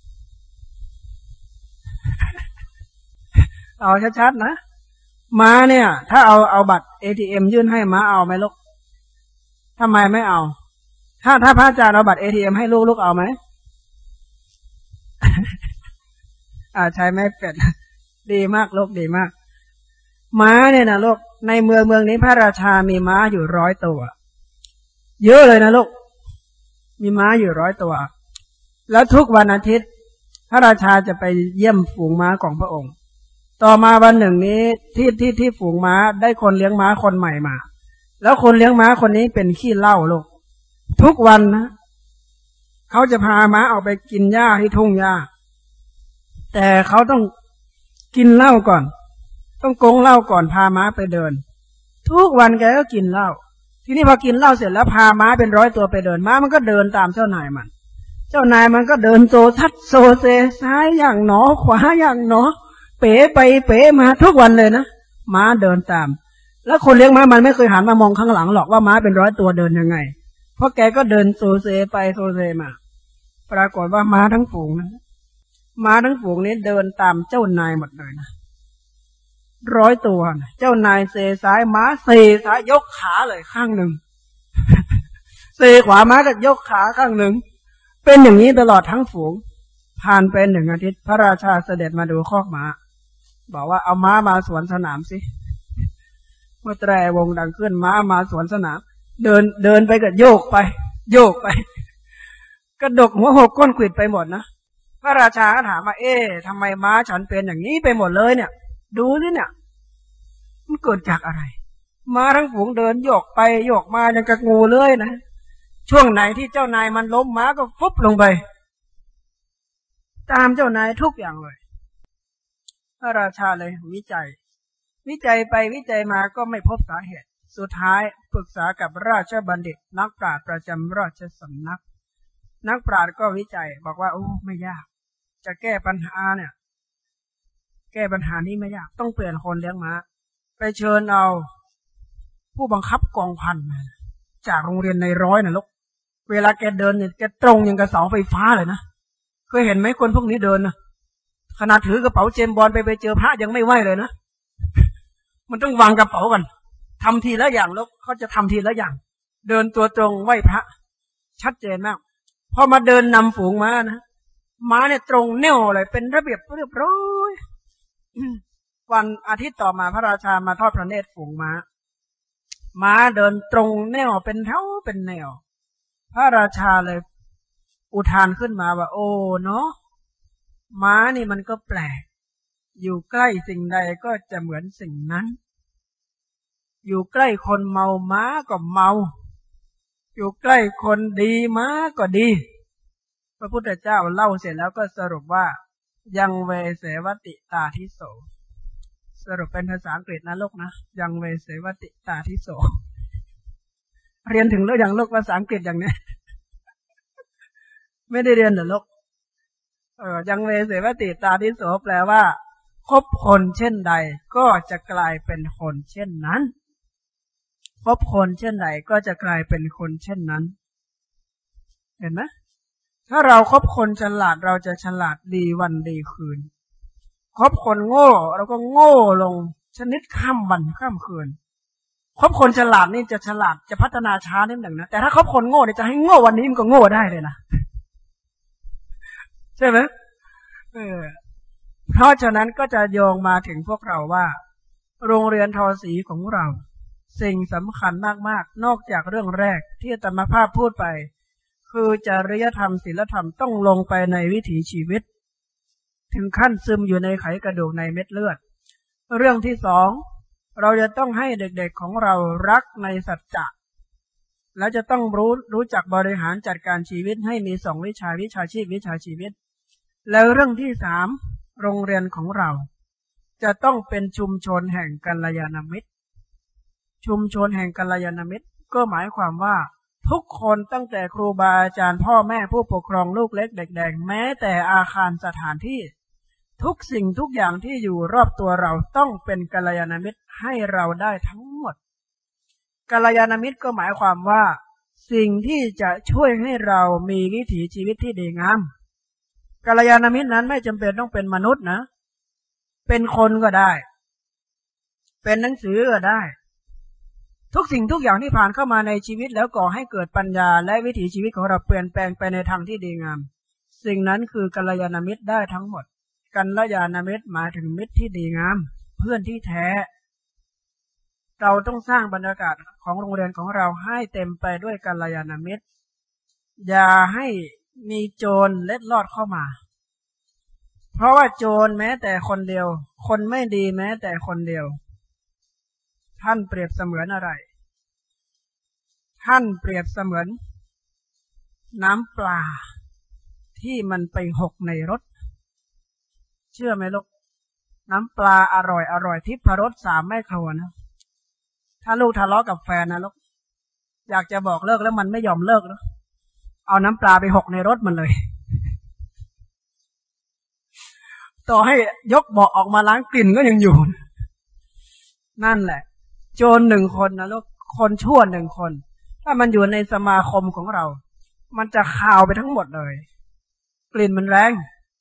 เอาชัดๆนะม้าเนี่ยถ้าเอาเอาบัตร เอ ที เอ็ม ยื่นให้ม้าเอาไหมลูกทำไมไม่เอาถ้าถ้าพระอาจารย์เอาบัตร เอ ที เอ็ม ให้ลูกลูกเอาไหม อ่าใช่ไหมเป็ดดีมากลูกดีมากม้าเนี่ยนะลูกในเมืองเมืองนี้พระราชามีม้าอยู่ร้อยตัวเยอะเลยนะลูกมีม้าอยู่ร้อยตัวแล้วทุกวันอาทิตย์พระราชาจะไปเยี่ยมฝูงม้าของพระองค์ต่อมาวันหนึ่งนี้ที่ที่ที่ฝูงม้าได้คนเลี้ยงม้าคนใหม่มาแล้วคนเลี้ยงม้าคนนี้เป็นขี้เหล้าลูกทุกวันนะเขาจะพาม้าออกไปกินหญ้าที่ทุ่งหญ้าแต่เขาต้องกินเหล้าก่อนต้องโกงเหล้าก่อนพาม้าไปเดินทุกวันแกก็กินเหล้าทีนี้พอกินเหล้าเสร็จแล้วพาม้าเป็นร้อยตัวไปเดินม้ามันก็เดินตามเจ้านายมันเจ้านายมันก็เดินโซทัดโซเซซ้ายอย่างหนอขวาอย่างหนอเป๋ไปเป๋มาทุกวันเลยนะม้าเดินตามแล้วคนเลี้ยงม้ามันไม่เคยหันมามองข้างหลังหรอกว่าม้าเป็นร้อยตัวเดินยังไงเพราะแกก็เดินโซเซไปโซเซมาปรากฏว่าม้าทั้งฝูงนั้นม้าทั้งฝูงนี้เดินตามเจ้านายหมดเลยนะร้อยตัวนะเจ้านายเซซ้ายม้าเซซ้ายยกขาเลยข้างหนึ่ง เซขวาม้าก็ยกขาข้างหนึ่งเป็นอย่างนี้ตลอดทั้งฝูงผ่านไปหนึ่งอาทิตย์พระราชาเสด็จมาดูคอกม้าบอกว่าเอาม้ามาสวนสนามสิเมื่อแตรวงดังขึ้นม้ามาสวนสนามเดินเดินไปก็โยกไปโยกไปกระดกหัวหกก้นขวิดไปหมดนะพระราชาก็ถามว่าเอ๊ะทำไมม้าฉันเป็นอย่างนี้ไปหมดเลยเนี่ยดูสิเนี่ยมันเกิดจากอะไรม้าทั้งฝูงเดินโยกไปโยกมาอย่างกับงูเลยนะช่วงไหนที่เจ้านายมันล้มม้าก็ฟุบลงไปตามเจ้านายทุกอย่างเลยพระราชาเลยวิจัยวิจัยไปวิจัยมาก็ไม่พบสาเหตุสุดท้ายปรึกษากับราชบัณฑิตนักปราชญ์ประจำราชสำนักนักปราชญ์ก็วิจัยบอกว่าโอ้ไม่ยากจะแก้ปัญหาเนี่ยแก้ปัญหานี้ไม่ยากต้องเปลี่ยนคนเลี้ยงม้าไปเชิญเอาผู้บังคับกองพันมาจากโรงเรียนในร้อยนะลูกเวลาแกเดินเนี่ยแกตรงอย่างกับเสาไฟฟ้าเลยนะเคยเห็นไหมคนพวกนี้เดินนะขนาดถือกระเป๋าเจมบอลไปไปเจอพระยังไม่ไหวเลยนะมันต้องวางกระเป๋ากันทำทีละอย่างแล้วเขาจะทำทีละอย่างเดินตัวตรงไหวพระชัดเจนมากพอมาเดินนำฝูงม้านะม้าเนี่ยตรงแนวเลยเป็นระเบียบเรียบร้อยวันอาทิตย์ต่อมาพระราชามาทอดพระเนตรฝูงม้าม้าเดินตรงแนวเป็นแถวเป็นแนวพระราชาเลยอุทานขึ้นมาว่าโอ้เนาะม้านี่มันก็แปลกอยู่ใกล้สิ่งใดก็จะเหมือนสิ่งนั้นอยู่ใกล้คนเมาม้าก็เมาอยู่ใกล้คนดีม้าก็ดีพระพุทธเจ้าเล่าเสร็จแล้วก็สรุปว่ายังเวเสวติตาทิโสสรุปเป็นภาษาอังกฤษนะลูกนะยังเวเสวติตาทิโสเรียนถึงแล้วอย่างลูกภาษาอังกฤษอย่างนี้ไม่ได้เรียนเหรอลูกเออยังเวเสวติตาทิโสแปลว่าคบคนเช่นใดก็จะกลายเป็นคนเช่นนั้นคบคนเช่นใดก็จะกลายเป็นคนเช่นนั้นเห็นไหมถ้าเราคบคนฉลาดเราจะฉลาดดีวันดีคืนคบคนโง่เราก็โง่ลงชนิดข้ามวันข้ามคืนคบคนฉลาดนี่จะฉลาดจะพัฒนาช้านิดหนึ่งนะแต่ถ้าคบคนโง่เนี่ยจะให้โง่วันนี้มันก็โง่ได้เลยนะใช่ไหมเออเพราะฉะนั้นก็จะโยงมาถึงพวกเราว่าโรงเรียนทอสีของเราสิ่งสำคัญมากๆนอกจากเรื่องแรกที่อาตมาภาพพูดไปคือจริยธรรมศีลธรรมต้องลงไปในวิถีชีวิตถึงขั้นซึมอยู่ในไขกระดูกในเม็ดเลือดเรื่องที่สองเราจะต้องให้เด็กๆของเรารักในสัจจะและจะต้องรู้รู้จักบริหารจัดการชีวิตให้มีสองวิชาวิชาชีพวิชาชีวิตแล้วเรื่องที่สามโรงเรียนของเราจะต้องเป็นชุมชนแห่งกัลยาณมิตรชุมชนแห่งกัลยาณมิตรก็หมายความว่าทุกคนตั้งแต่ครูบาอาจารย์พ่อแม่ผู้ปกครองลูกเล็กเด็กแดงแม้แต่อาคารสถานที่ทุกสิ่งทุกอย่างที่อยู่รอบตัวเราต้องเป็นกัลยาณมิตรให้เราได้ทั้งหมดกัลยาณมิตรก็หมายความว่าสิ่งที่จะช่วยให้เรามีวิถีชีวิตที่ดีงามกัลยาณมิตรนั้นไม่จำเป็นต้องเป็นมนุษย์นะเป็นคนก็ได้เป็นหนังสือก็ได้ทุกสิ่งทุกอย่างที่ผ่านเข้ามาในชีวิตแล้วก่อให้เกิดปัญญาและวิถีชีวิตของเราเปลี่ยนแปลงไปในทางที่ดีงามสิ่งนั้นคือกัลยาณมิตรได้ทั้งหมดกัลยาณมิตรหมายถึงมิตรที่ดีงามเพื่อนที่แท้เราต้องสร้างบรรยากาศของโรงเรียนของเราให้เต็มไปด้วยกัลยาณมิตรอย่าให้มีโจรเล็ดลอดเข้ามาเพราะว่าโจรแม้แต่คนเดียวคนไม่ดีแม้แต่คนเดียวท่านเปรียบเสมือนอะไรท่านเปรียบเสมือนน้ำปลาที่มันไปหกในรสเชื่อไหมลูกน้ำปลาอร่อยอร่อยทิพรสสามแม่ครัวนะถ้าลูกทะเลาะกับแฟนนะลูกอยากจะบอกเลิกแล้วมันไม่ยอมเลิกแล้วเอาน้ำปลาไปหกในรสมันเลยต่อให้ยกเบาะออกมาล้างกลิ่นก็ยังอยู่นั่นแหละโจรหนึ่งคนนะลูกคนชั่วหนึ่งคนถ้ามันอยู่ในสมาคมของเรามันจะข่าวไปทั้งหมดเลยกลิ่นมันแรง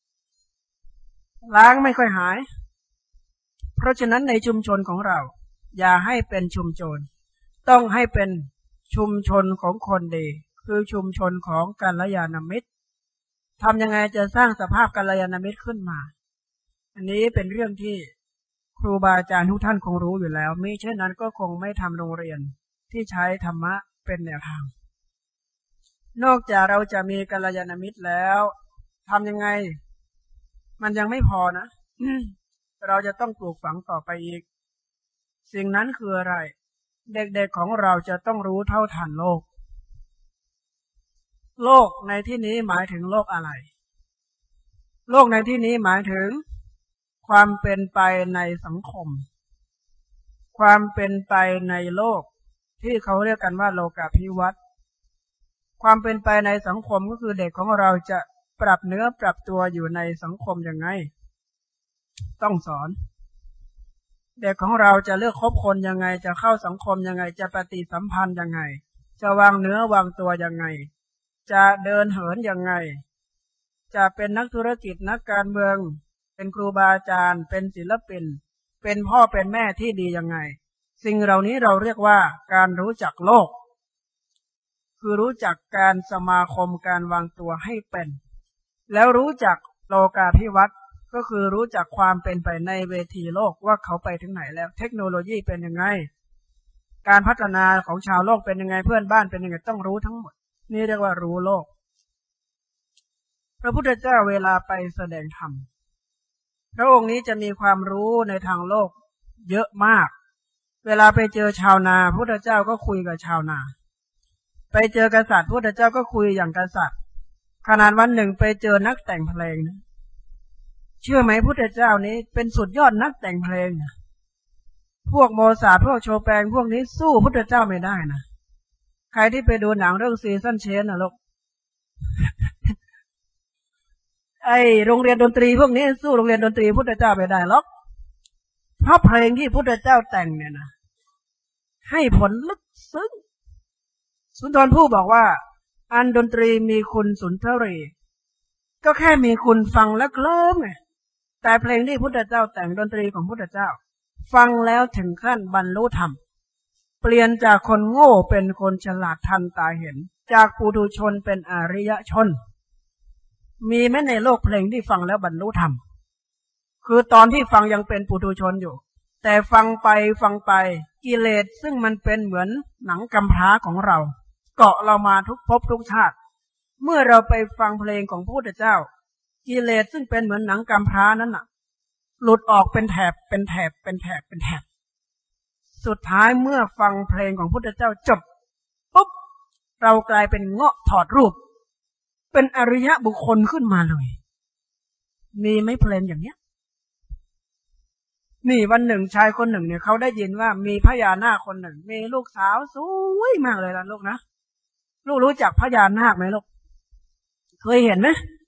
ล้างไม่ค่อยหายเพราะฉะนั้นในชุมชนของเราอย่าให้เป็นชุมชนต้องให้เป็นชุมชนของคนดีคือชุมชนของกัลยาณมิตรทำยังไงจะสร้างสภาพกัลยาณมิตรขึ้นมาอันนี้เป็นเรื่องที่ครูบาอาจารย์ทุกท่านคงรู้อยู่แล้วมิเช่นนั้นก็คงไม่ทำโรงเรียนที่ใช้ธรรมะเป็นแนวทางนอกจากเราจะมีกัลยาณมิตรแล้วทำยังไงมันยังไม่พอนะ เราจะต้องปลูกฝังต่อไปอีกสิ่งนั้นคืออะไรเด็กๆของเราจะต้องรู้เท่าทันโลกโลกในที่นี้หมายถึงโลกอะไรโลกในที่นี้หมายถึงความเป็นไปในสังคมความเป็นไปในโลกที่เขาเรียกกันว่าโลกาภิวัตน์ความเป็นไปในสังคมก็คือเด็กของเราจะปรับเนื้อปรับตัวอยู่ในสังคมยังไงต้องสอนเด็กของเราจะเลือกคบคนยังไงจะเข้าสังคมยังไงจะปฏิสัมพันธ์ยังไงจะวางเนื้อวางตัวยังไงจะเดินเหินยังไงจะเป็นนักธุรกิจนักการเมืองเป็นครูบาอาจารย์เป็นศิลปินเป็นพ่อเป็นแม่ที่ดียังไงสิ่งเหล่านี้เราเรียกว่าการรู้จักโลกคือรู้จักการสมาคมการวางตัวให้เป็นแล้วรู้จักโลกาภิวัตน์ก็คือรู้จักความเป็นไปในเวทีโลกว่าเขาไปถึงไหนแล้วเทคโนโลยีเป็นยังไงการพัฒนาของชาวโลกเป็นยังไงเพื่อนบ้านเป็นยังไงต้องรู้ทั้งหมดนี่เรียกว่ารู้โลกพระพุทธเจ้าเวลาไปแสดงธรรมพระองค์นี้จะมีความรู้ในทางโลกเยอะมากเวลาไปเจอชาวนาพุทธเจ้าก็คุยกับชาวนาไปเจอกษัตริย์พุทธเจ้าก็คุยอย่างกษัตริย์ขนาดวันหนึ่งไปเจอนักแต่งเพลงนะเชื่อไหมพุทธเจ้านี้เป็นสุดยอดนักแต่งเพลงนะพวกโมซาร์ทพวกโชแปงพวกนี้สู้พุทธเจ้าไม่ได้นะใครที่ไปดูหนังเรื่องซีซั่นเชนนะลูกไอโรงเรียนดนตรีพวกนี้สู้โรงเรียนดนตรีพุทธเจ้าไม่ได้หรอกเพราะเพลงที่พุทธเจ้าแต่งเนี่ยนะให้ผลลึกซึ้งสุนทรภู่บอกว่าอันดนตรีมีคุณสุนทรีก็แค่มีคุณฟังแล้วเคลิ้มไงแต่เพลงที่พุทธเจ้าแต่งดนตรีของพุทธเจ้าฟังแล้วถึงขั้นบรรลุธรรมเปลี่ยนจากคนโง่เป็นคนฉลาดทันตาเห็นจากปุถุชนเป็นอริยชนมีไหมในโลกเพลงที่ฟังแล้วบรรลุธรรมคือตอนที่ฟังยังเป็นปุถุชนอยู่แต่ฟังไปฟังไปกิเลสซึ่งมันเป็นเหมือนหนังกำพร้าของเราเกาะเรามาทุกภพทุกชาติเมื่อเราไปฟังเพลงของพระพุทธเจ้ากิเลสซึ่งเป็นเหมือนหนังกำพร้านั้นน่ะหลุดออกเป็นแถบเป็นแถบเป็นแถบเป็นแถบสุดท้ายเมื่อฟังเพลงของพระพุทธเจ้าจบปุ๊บเรากลายเป็นเงาะถอดรูปเป็นอริยะบุคคลขึ้นมาเลยมีไหมเพลงอย่างเนี้ยนี่วันหนึ่งชายคนหนึ่งเนี่ยเขาได้ยินว่ามีพญานาคคนหนึ่งมีลูกสาวสวยมากเลยล่ะลูกนะลูกรู้จักพญานาคไหมลูกเคยเห็นไหม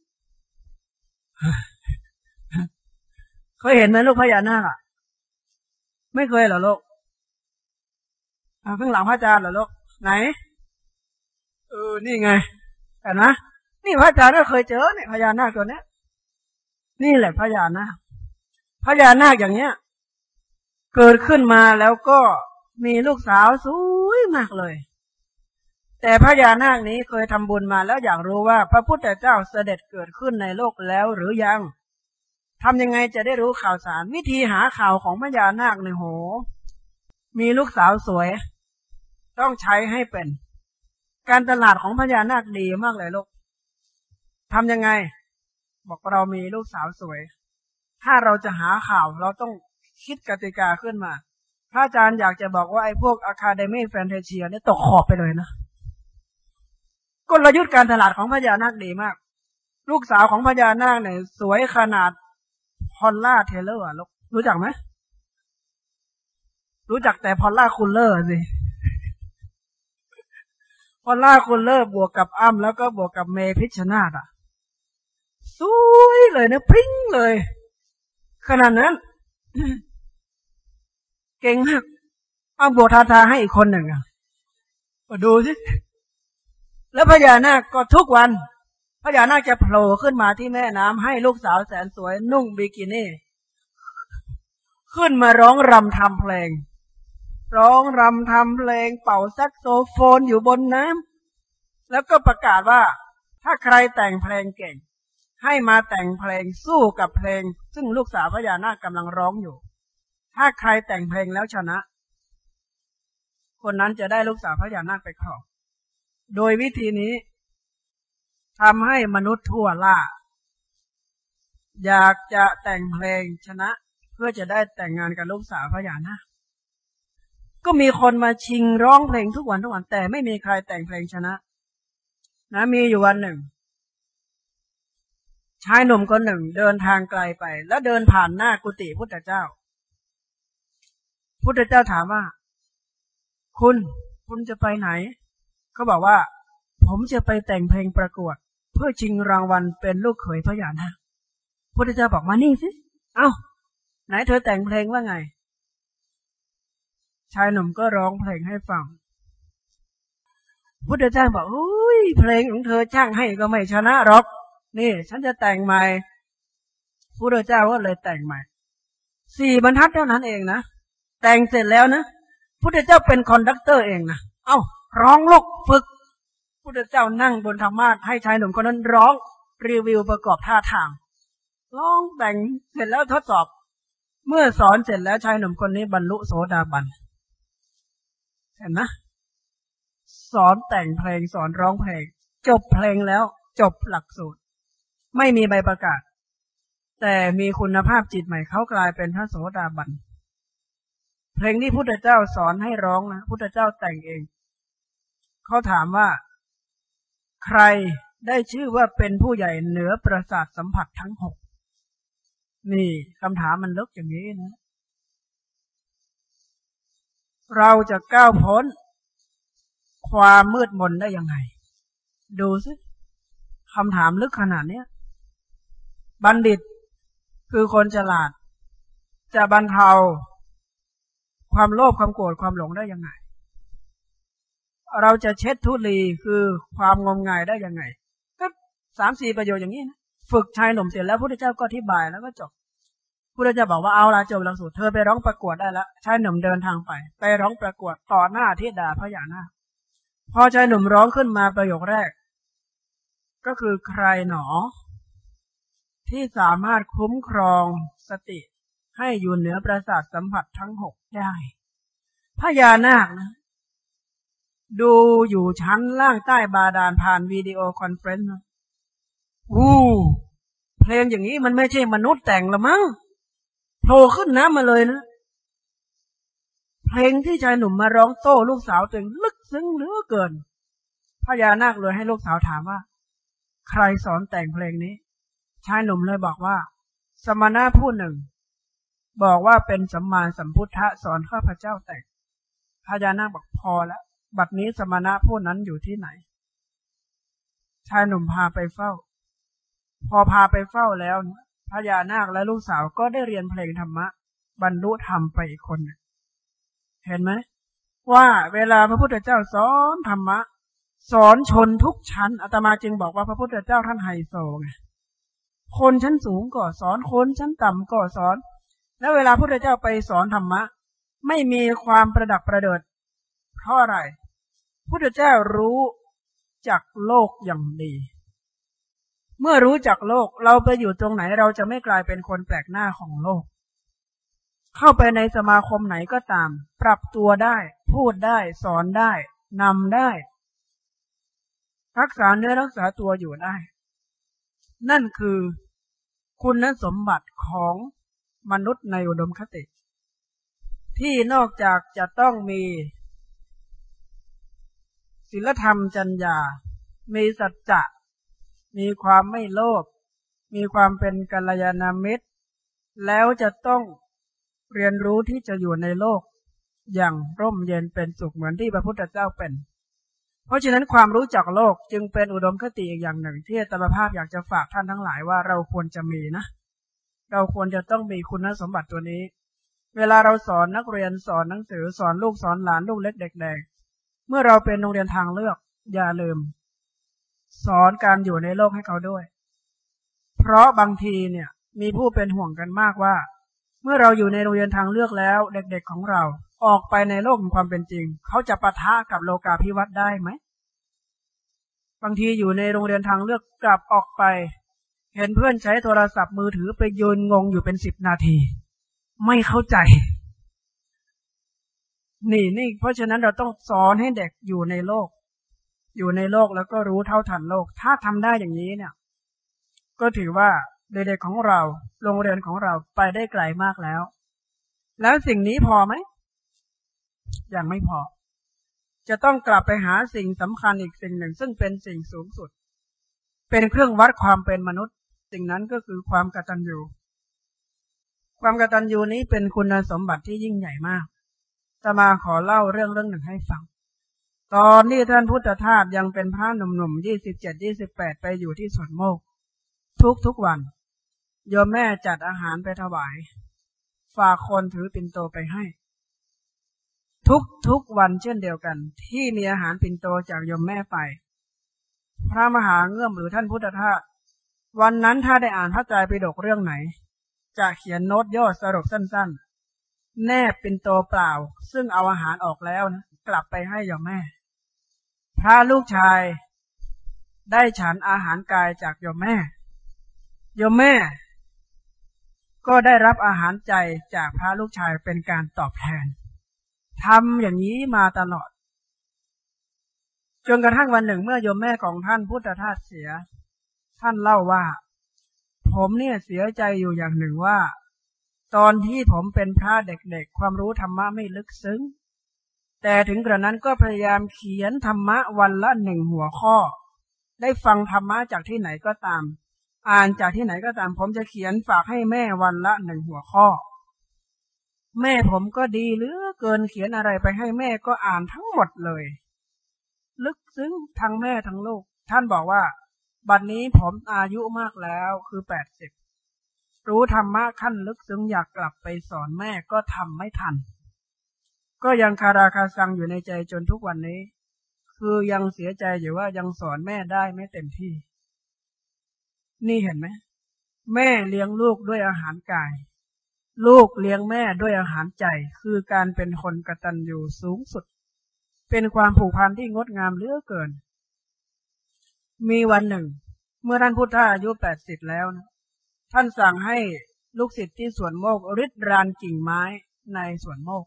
เคยเห็นไหมลูกพญานาคอ่ะไม่เคยเหรอลูกข้างหลังพระอาจารย์เหรอลูกไหนเออนี่ไงเห็นไหมนี่พระอาจารย์ก็เคยเจอเนี่ยพญานาคตัวเนี้ยนี่แหละพญานาคพญานาคอย่างเนี้ยเกิดขึ้นมาแล้วก็มีลูกสาวสวยมากเลยแต่พญานาคนี้เคยทำบุญมาแล้วอยากรู้ว่าพระพุทธเจ้าเสด็จเกิดขึ้นในโลกแล้วหรือยังทำยังไงจะได้รู้ข่าวสารวิธีหาข่าวของพญานาคในโหมีลูกสาวสวยต้องใช้ให้เป็นการตลาดของพญานาคดีมากเลยลูกทำยังไงบอกเรามีลูกสาวสวยถ้าเราจะหาข่าวเราต้องคิดกติกาขึ้นมาพระอาจารย์อยากจะบอกว่าไอ้พวกอะคาเดมี่แฟนเทเชียเนี่ยตกขอบไปเลยนะกลยุทธ์การตลาดของพญานาคดีมากลูกสาวของพญานาคเนี่ยสวยขนาดพอลล่าเทเลอร์ลูกรู้จักไหมรู้จักแต่พอลล่าคูลเลอร์สิพอลล่าคูลเลอร์บวกกับอ้ำแล้วก็บวกกับเมพิชชนาธิ์อ่ะสวยเลยนะพริ้งเลยขนาดนั้นเก่งมากเอาบวกทาทาให้อีกคนหนึ่งอ่ะมาดูสิแล้วพญานาคก็ทุกวันพญานาคจะโผล่ขึ้นมาที่แม่น้ำให้ลูกสาวแสนสวยนุ่งบิกินี่ขึ้นมาร้องรำทำเพลงร้องรำทำเพลงเป่าแซกโซโฟนอยู่บนน้ำแล้วก็ประกาศว่าถ้าใครแต่งเพลงเก่งให้มาแต่งเพลงสู้กับเพลงซึ่งลูกสาวพญานาคกำลังร้องอยู่ถ้าใครแต่งเพลงแล้วชนะคนนั้นจะได้ลูกสาวพญานาคไปครองโดยวิธีนี้ทำให้มนุษย์ทั่วล่าอยากจะแต่งเพลงชนะเพื่อจะได้แต่งงานกับลูกสาวพญานาคก็มีคนมาชิงร้องเพลงทุกวันทุกวันแต่ไม่มีใครแต่งเพลงชนะนะมีอยู่วันหนึ่งชายหนุ่มคนหนึ่งเดินทางไกลไปแล้วเดินผ่านหน้ากุฏิพุทธเจ้าพุทธเจ้าถามว่าคุณคุณจะไปไหนเขาบอกว่าผมจะไปแต่งเพลงประกวดเพื่อชิงรางวัลเป็นลูกเขยพญานาคพุทธเจ้าบอกมานี่สิเอ้าไหนเธอแต่งเพลงว่าไงชายหนุ่มก็ร้องเพลงให้ฟังพุทธเจ้าบอกอุ้ยเพลงของเธอช่างให้ก็ไม่ชนะหรอกนี่ฉันจะแต่งใหม่พุทธเจ้าก็เลยแต่งใหม่สี่บรรทัดเท่านั้นเองนะแต่งเสร็จแล้วนะพุทธเจ้าเป็นคอนดักเตอร์เองนะเอ้าร้องลูกฝึกพุทธเจ้านั่งบนธรรมาสน์ให้ชายหนุ่มคนนั้นร้องรีวิวประกอบท่าทางร้องแต่งเสร็จแล้วทดสอบเมื่อสอนเสร็จแล้วชายหนุ่มคนนี้บรรลุโสดาบันเห็นไหมสอนแต่งเพลงสอนร้องเพลงจบเพลงแล้วจบหลักสูตรไม่มีใบประกาศแต่มีคุณภาพจิตใหม่เขากลายเป็นพระโสดาบันเพลงที่พุทธเจ้าสอนให้ร้องนะพุทธเจ้าแต่งเองเขาถามว่าใครได้ชื่อว่าเป็นผู้ใหญ่เหนือประสาทสัมผัสทั้งหกนี่คำถามมันลึกอย่างนี้นะเราจะก้าวพ้นความมืดมนได้ยังไงดูสิคำถามลึกขนาดนี้บัณฑิตคือคนฉลาดจะบรรเทาความโลภความโกรธความหลงได้ยังไงเราจะเช็ดทุลีคือความงมงายได้ยังไงก็สามสี่ประโยชน์อย่างนี้นะฝึกชายหนุ่มเสร็จแล้วพุทธเจ้าก็อธิบายแล้วก็จบพุทธเจ้าบอกว่าเอาละจบหลักสูตรเธอไปร้องประกวดได้แล้วชายหนุ่มเดินทางไปไปร้องประกวดต่อหน้าธิดาพญานาคพอชายหนุ่มร้องขึ้นมาประโยคแรกก็คือใครหนอที่สามารถคุ้มครองสติให้อยู่เหนือประสาทสัมผัสทั้งหกได้พญานาคนะดูอยู่ชั้นล่างใต้บาดาลผ่านวิดีโอคอนเฟรนซ์อู้เพลงอย่างนี้มันไม่ใช่มนุษย์แต่งละมั้งโผล่ขึ้นน้ำมาเลยนะเพลงที่ชายหนุ่มมาร้องโต้ลูกสาวตัวเองลึกซึ้งเหลือเกินพญานาคเลยให้ลูกสาวถามว่าใครสอนแต่งเพลงนี้ชายหนุ่มเลยบอกว่าสมณะผู้หนึ่งบอกว่าเป็นสัมมาสัมพุทธะสอนข้าพเจ้าแต่งพญานาคบอกพอแล้วบัดนี้สมณะผู้นั้นอยู่ที่ไหนชายหนุ่มพาไปเฝ้าพอพาไปเฝ้าแล้วพญานาคและลูกสาวก็ได้เรียนเพลงธรรมะบรรลุธรรมไปอีกคนเห็นไหมว่าเวลาพระพุทธเจ้าสอนธรรมะสอนชนทุกชั้นอาตมาจึงบอกว่าพระพุทธเจ้าท่านไฮโซไงคนชั้นสูงก็สอนคนชั้นต่ำก็สอนแล้วเวลาพระพุทธเจ้าไปสอนธรรมะไม่มีความประดับประเดิดเพราะอะไรพระพุทธเจ้ารู้จักโลกอย่างดีเมื่อรู้จักโลกเราไปอยู่ตรงไหนเราจะไม่กลายเป็นคนแปลกหน้าของโลกเข้าไปในสมาคมไหนก็ตามปรับตัวได้พูดได้สอนได้นำได้รักษาเนื้อรักษาตัวอยู่ได้นั่นคือคุณสมบัติของมนุษย์ในอุดมคติที่นอกจากจะต้องมีศีลธรรมจรรยามีสัจจะมีความไม่โลภมีความเป็นกัลยาณมิตรแล้วจะต้องเรียนรู้ที่จะอยู่ในโลกอย่างร่มเย็นเป็นสุขเหมือนที่พระพุทธเจ้าเป็นเพราะฉะนั้นความรู้จักโลกจึงเป็นอุดมคติอีกอย่างหนึ่งที่อาตมาภาพอยากจะฝากท่านทั้งหลายว่าเราควรจะมีนะเราควรจะต้องมีคุณสมบัติตัวนี้เวลาเราสอนนักเรียนสอนหนังสือสอนลูกสอนหลานลูกเล็กเด็กแดงเมื่อเราเป็นโรงเรียนทางเลือกอย่าลืมสอนการอยู่ในโลกให้เขาด้วยเพราะบางทีเนี่ยมีผู้เป็นห่วงกันมากว่าเมื่อเราอยู่ในโรงเรียนทางเลือกแล้วเด็กๆของเราออกไปในโลกของความเป็นจริงเขาจะปะทะกับโลกาภิวัตน์ได้ไหมบางทีอยู่ในโรงเรียนทางเลือกกลับออกไปเห็นเพื่อนใช้โทรศัพท์มือถือไปยืนงงอยู่เป็นสิบนาทีไม่เข้าใจนี่นี่เพราะฉะนั้นเราต้องสอนให้เด็กอยู่ในโลกอยู่ในโลกแล้วก็รู้เท่าทันโลกถ้าทำได้อย่างนี้เนี่ยก็ถือว่าเด็กๆของเราโรงเรียนของเราไปได้ไกลมากแล้วแล้วสิ่งนี้พอไหมยังไม่พอจะต้องกลับไปหาสิ่งสำคัญอีกสิ่งหนึ่งซึ่งเป็นสิ่งสูงสุดเป็นเครื่องวัดความเป็นมนุษย์สิ่งนั้นก็คือความกตัญญูความกตัญญูนี้เป็นคุณสมบัติที่ยิ่งใหญ่มากจะมาขอเล่าเรื่องเรื่องหนึ่งให้ฟังตอนที่ท่านพุทธทาสยังเป็นพระหนุ่มๆยี่สิบเจ็ดยี่สิบแปดไปอยู่ที่สวนโมกทุกๆวันโยมแม่จัดอาหารไปถวายฝากคนถือปิ่นโตไปให้ทุกๆวันเช่นเดียวกันที่มีอาหารปิ่นโตจากโยมแม่ไปพระมหาเงื่อมหรือท่านพุทธทาสวันนั้นถ้าได้อ่านพระไตรปิฎกเรื่องไหนจะเขียนโน้ตย่อสรุปสั้นๆแนบปิ่นโตเปล่าซึ่งเอาอาหารออกแล้วนะกลับไปให้โยมแม่พระลูกชายได้ฉันอาหารกายจากโยมแม่โยมแม่ก็ได้รับอาหารใจจากพระลูกชายเป็นการตอบแทนทำอย่างนี้มาตลอดจนกระทั่งวันหนึ่งเมื่อโยมแม่ของท่านพุทธทาสเสียท่านเล่าว่าผมเนี่ยเสียใจอยู่อย่างหนึ่งว่าตอนที่ผมเป็นพระเด็กๆความรู้ธรรมะไม่ลึกซึ้งแต่ถึงกระนั้นก็พยายามเขียนธรรมะวันละหนึ่งหัวข้อได้ฟังธรรมะจากที่ไหนก็ตามอ่านจากที่ไหนก็ตามผมจะเขียนฝากให้แม่วันละหนึ่งหัวข้อแม่ผมก็ดีเหลือเกินเขียนอะไรไปให้แม่ก็อ่านทั้งหมดเลยลึกซึ้งทั้งแม่ทั้งลูกท่านบอกว่าบัดนี้ผมอายุมากแล้วคือแปดสิบรู้ธรรมะขั้นลึกซึ้งอยากกลับไปสอนแม่ก็ทำไม่ทันก็ยังคาราคาซังอยู่ในใจจนทุกวันนี้คือยังเสียใจอยู่ว่ายังสอนแม่ได้ไม่เต็มที่นี่เห็นไหมแม่เลี้ยงลูกด้วยอาหารกายลูกเลี้ยงแม่ด้วยอาหารใจคือการเป็นคนกตัญญูสูงสุดเป็นความผูกพันที่งดงามเหลือเกินมีวันหนึ่งเมื่อท่านพุทธาอายุแปดสิบแล้วนะท่านสั่งให้ลูกศิษย์ที่สวนโมกริดรานกิ่งไม้ในสวนโมก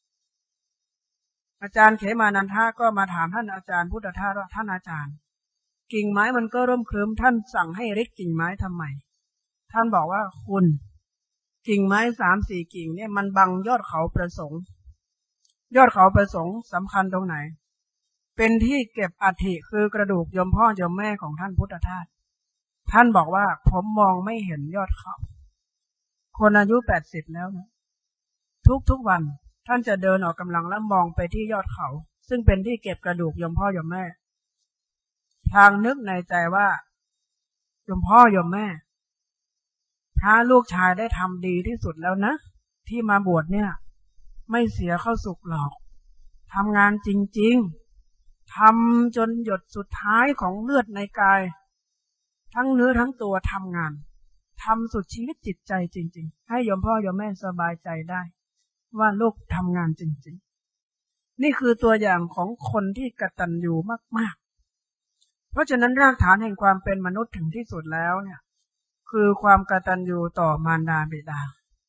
อาจารย์เขมานันทาก็มาถามท่านอาจารย์พุทธทาสว่าท่านอาจารย์กิ่งไม้มันก็ร่มครึ้มท่านสั่งให้ริดกิ่งไม้ทำไมท่านบอกว่าคุณกิ่งไม้สามสี่กิ่งเนี่ยมันบังยอดเขาประสงค์ยอดเขาประสงค์สำคัญตรงไหนเป็นที่เก็บอัฐิคือกระดูกยมพ่อยมแม่ของท่านพุทธทาสท่านบอกว่าผมมองไม่เห็นยอดเขาคนอายุแปดสิบแล้วนะทุกๆวันท่านจะเดินออกกำลังแล้วมองไปที่ยอดเขาซึ่งเป็นที่เก็บกระดูกยมพ่อยมแม่ทางนึกในใจว่ายมพ่อยมแม่ถ้าลูกชายได้ทำดีที่สุดแล้วนะที่มาบวชเนี่ยไม่เสียเข้าสุกหรอกทำงานจริงๆทำจนหยดสุดท้ายของเลือดในกายทั้งเนื้อทั้งตัวทำงานทำสุดชีวิตจิตใจจริงๆให้ยมพ่อยมแม่สบายใจได้ว่าลูกทำงานจริงๆนี่คือตัวอย่างของคนที่กตัญญูมากๆเพราะฉะนั้นรากฐานแห่งความเป็นมนุษย์ถึงที่สุดแล้วเนี่ยคือความกตัญญูต่อมารดาบิดา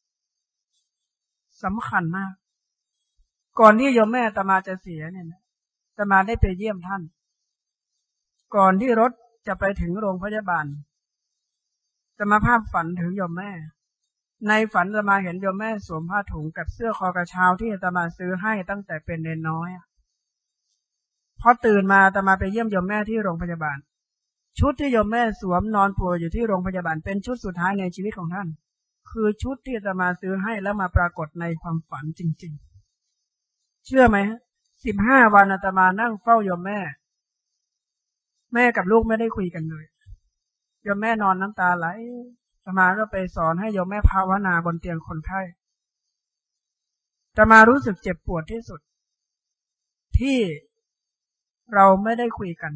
สำคัญมากก่อนที่โยมแม่อาตมาจะเสียเนี่ยอาตมาได้ไปเยี่ยมท่านก่อนที่รถจะไปถึงโรงพยาบาลอาตมาภาพฝันถึงโยมแม่ในฝันอาตมาเห็นโยมแม่สวมผ้าถุงกับเสื้อคอกระเช้าที่อาตมาซื้อให้ตั้งแต่เป็นเนนน้อยพอตื่นมาอาตมาไปเยี่ยมโยมแม่ที่โรงพยาบาลชุดที่โยมแม่สวมนอนป่วยอยู่ที่โรงพยาบาลเป็นชุดสุดท้ายในชีวิตของท่านคือชุดที่อาตมาซื้อให้แล้วมาปรากฏในความฝันจริงๆเชื่อไหมสิบห้าวันอาตมานั่งเฝ้าโยมแม่แม่กับลูกไม่ได้คุยกันเลยโยมแม่นอนน้ำตาไหลอาตมาก็ไปสอนให้โยมแม่ภาวนาบนเตียงคนไข้อาตมารู้สึกเจ็บปวดที่สุดที่เราไม่ได้คุยกัน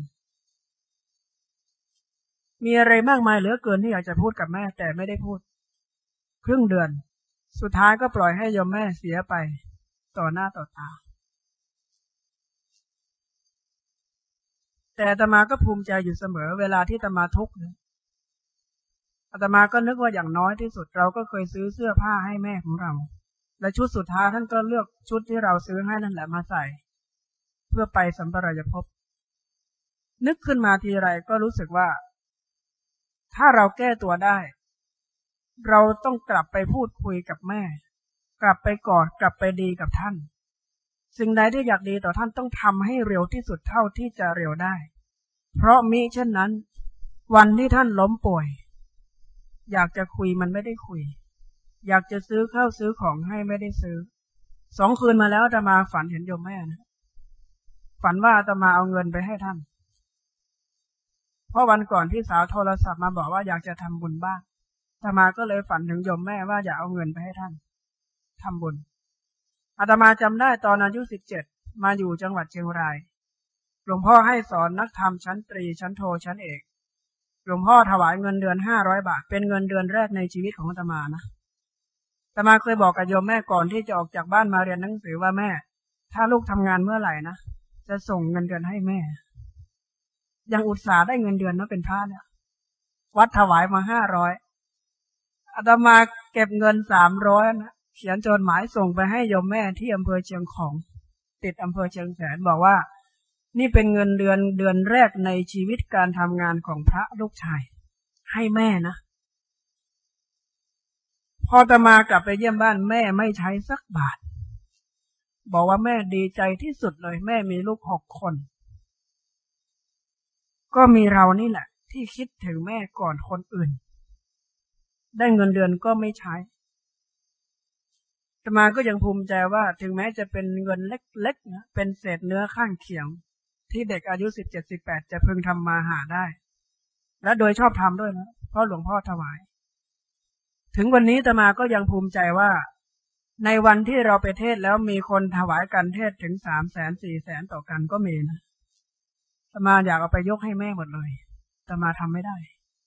มีอะไรมากมายเหลือเกินที่อยากจะพูดกับแม่แต่ไม่ได้พูดครึ่งเดือนสุดท้ายก็ปล่อยให้โยมแม่เสียไปต่อหน้าต่อตาแต่อาตมาก็ภูมิใจอยู่เสมอเวลาที่อาตมาทุกข์อาตมาก็นึกว่าอย่างน้อยที่สุดเราก็เคยซื้อเสื้อผ้าให้แม่ของเราและชุดสุดท้ายท่านก็เลือกชุดที่เราซื้อให้นั่นแหละมาใส่เพื่อไปสัมปรายภพนึกขึ้นมาทีไรก็รู้สึกว่าถ้าเราแก้ตัวได้เราต้องกลับไปพูดคุยกับแม่กลับไปกอดกลับไปดีกับท่านสิ่งใดที่อยากดีต่อท่านต้องทำให้เร็วที่สุดเท่าที่จะเร็วได้เพราะมิเช่นนั้นวันที่ท่านล้มป่วยอยากจะคุยมันไม่ได้คุยอยากจะซื้อข้าวซื้อของให้ไม่ได้ซื้อสองคืนมาแล้วอาตมาฝันเห็นโยมแม่นะฝันว่าอาตมาเอาเงินไปให้ท่านเพราะวันก่อนพี่สาวโทรศัพท์มาบอกว่าอยากจะทำบุญบ้างอาตมาก็เลยฝันถึงโยมแม่ว่าอยากเอาเงินไปให้ท่านทำบุญอาตมาจำได้ตอนอายุสิบเจ็ดมาอยู่จังหวัดเชียงรายหลวงพ่อให้สอนนักธรรมชั้นตรีชั้นโทชั้นเอกหลวงพ่อถวายเงินเดือนห้าร้อยบาทเป็นเงินเดือนแรกในชีวิตของอาตมานะอาตมาเคยบอกกับโยมแม่ก่อนที่จะออกจากบ้านมาเรียนหนังสือว่าแม่ถ้าลูกทำงานเมื่อไหร่นะจะส่งเงินเดือนให้แม่ยังอุตส่าห์ได้เงินเดือนนะเป็นพระเนี่ยวัดถวายมาห้าร้อยอาตมาเก็บเงินสามร้อยนะเขียนจดหมายส่งไปให้โยมแม่ที่อำเภอเชียงของติดอำเภอเชียงแสนบอกว่านี่เป็นเงินเดือนเดือนแรกในชีวิตการทำงานของพระลูกชายให้แม่นะพพออาตมากลับไปเยี่ยมบ้านแม่ไม่ใช้สักบาทบอกว่าแม่ดีใจที่สุดเลยแม่มีลูกหกคนก็มีเรานี่แหละที่คิดถึงแม่ก่อนคนอื่นได้เงินเดือนก็ไม่ใช้อาตมาก็ยังภูมิใจว่าถึงแม้จะเป็นเงินเล็กๆนะเป็นเศษเนื้อข้างเคียงที่เด็กอายุสิบเจ็ดสิบแปดจะพึงทำมาหาได้และโดยชอบทำด้วยนะเพราะหลวงพ่อถวายถึงวันนี้อาตมาก็ยังภูมิใจว่าในวันที่เราไปเทศแล้วมีคนถวายกันเทศถึงสามแสนสี่แสนต่อกันก็มีนะอาตมาอยากเอาไปยกให้แม่หมดเลยอาตมาทำไม่ได้